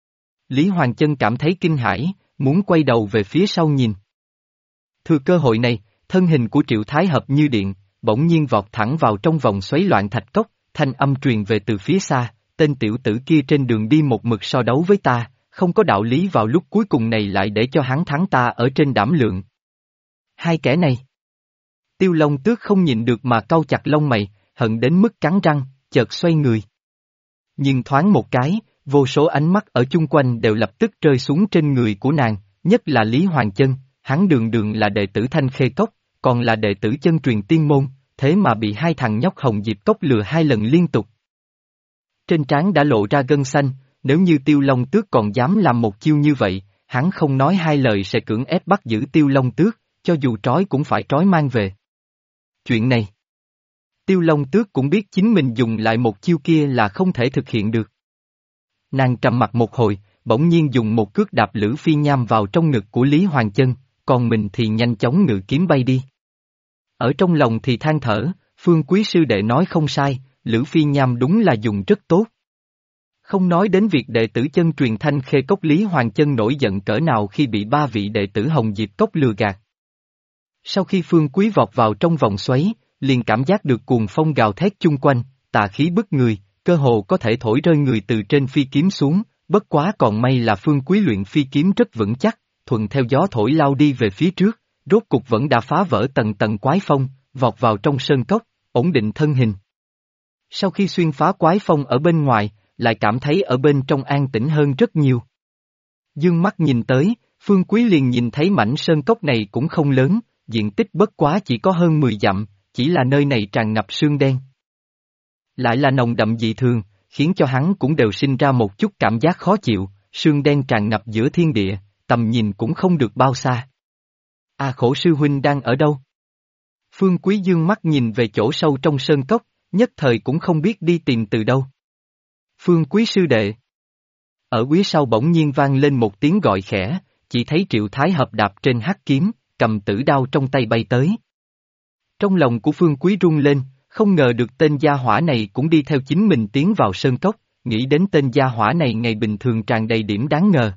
Lý Hoàng Chân cảm thấy kinh hãi, muốn quay đầu về phía sau nhìn. Thừa cơ hội này, thân hình của Triệu Thái Hợp như điện, bỗng nhiên vọt thẳng vào trong vòng xoáy Loạn Thạch Cốc, thanh âm truyền về từ phía xa, tên tiểu tử kia trên đường đi một mực so đấu với ta, không có đạo lý vào lúc cuối cùng này lại để cho hắn thắng ta ở trên đảm lượng. Hai kẻ này. Tiêu Long Tước không nhịn được mà cau chặt lông mày, hận đến mức cắn răng, chợt xoay người. Nhưng thoáng một cái, Vô số ánh mắt ở chung quanh đều lập tức rơi xuống trên người của nàng, nhất là Lý Hoàng Chân, hắn đường đường là đệ tử Thanh Khê Cốc, còn là đệ tử chân truyền tiên môn, thế mà bị hai thằng nhóc Hồng Diệp Cốc lừa hai lần liên tục. Trên trán đã lộ ra gân xanh, nếu như Tiêu Long Tước còn dám làm một chiêu như vậy, hắn không nói hai lời sẽ cưỡng ép bắt giữ Tiêu Long Tước, cho dù trói cũng phải trói mang về. Chuyện này, Tiêu Long Tước cũng biết chính mình dùng lại một chiêu kia là không thể thực hiện được. Nàng trầm mặt một hồi, bỗng nhiên dùng một cước đạp Lữ Phi Nham vào trong ngực của Lý Hoàng Chân, còn mình thì nhanh chóng ngự kiếm bay đi. Ở trong lòng thì than thở, Phương Quý sư đệ nói không sai, Lữ Phi Nham đúng là dùng rất tốt. Không nói đến việc đệ tử chân truyền Thanh Khê Cốc Lý Hoàng Chân nổi giận cỡ nào khi bị ba vị đệ tử Hồng Diệp Cốc lừa gạt. Sau khi Phương Quý vọt vào trong vòng xoáy, liền cảm giác được cuồng phong gào thét chung quanh, tà khí bức người, cơ hồ có thể thổi rơi người từ trên phi kiếm xuống, bất quá còn may là Phương Quý luyện phi kiếm rất vững chắc, thuận theo gió thổi lao đi về phía trước, rốt cục vẫn đã phá vỡ tầng tầng quái phong, vọt vào trong sơn cốc, ổn định thân hình. Sau khi xuyên phá quái phong ở bên ngoài, lại cảm thấy ở bên trong an tĩnh hơn rất nhiều. Dương mắt nhìn tới, Phương Quý liền nhìn thấy mảnh sơn cốc này cũng không lớn, diện tích bất quá chỉ có hơn 10 dặm, chỉ là nơi này tràn ngập sương đen. Lại là nồng đậm dị thường, khiến cho hắn cũng đều sinh ra một chút cảm giác khó chịu, sương đen tràn ngập giữa thiên địa, tầm nhìn cũng không được bao xa. Khổ sư huynh đang ở đâu? Phương Quý dương mắt nhìn về chỗ sâu trong sơn cốc, nhất thời cũng không biết đi tìm từ đâu. Phương Quý sư đệ. Ở phía sau bỗng nhiên vang lên một tiếng gọi khẽ, chỉ thấy Triệu Thái Hợp đạp trên hắc kiếm, cầm tử đao trong tay bay tới. Trong lòng của Phương Quý rung lên, không ngờ được tên gia hỏa này cũng đi theo chính mình tiến vào sơn cốc, nghĩ đến tên gia hỏa này ngày bình thường tràn đầy điểm đáng ngờ.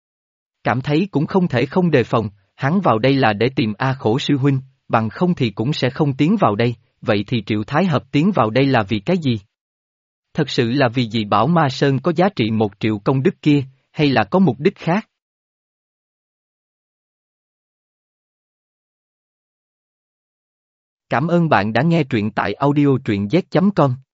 Cảm thấy cũng không thể không đề phòng, hắn vào đây là để tìm Khổ sư huynh, bằng không thì cũng sẽ không tiến vào đây, vậy thì Triệu Thái Hợp tiến vào đây là vì cái gì? Thật sự là vì dị bảo Ma Sơn có giá trị 1 triệu công đức kia, hay là có mục đích khác? Cảm ơn bạn đã nghe truyện tại audio truyện z.com.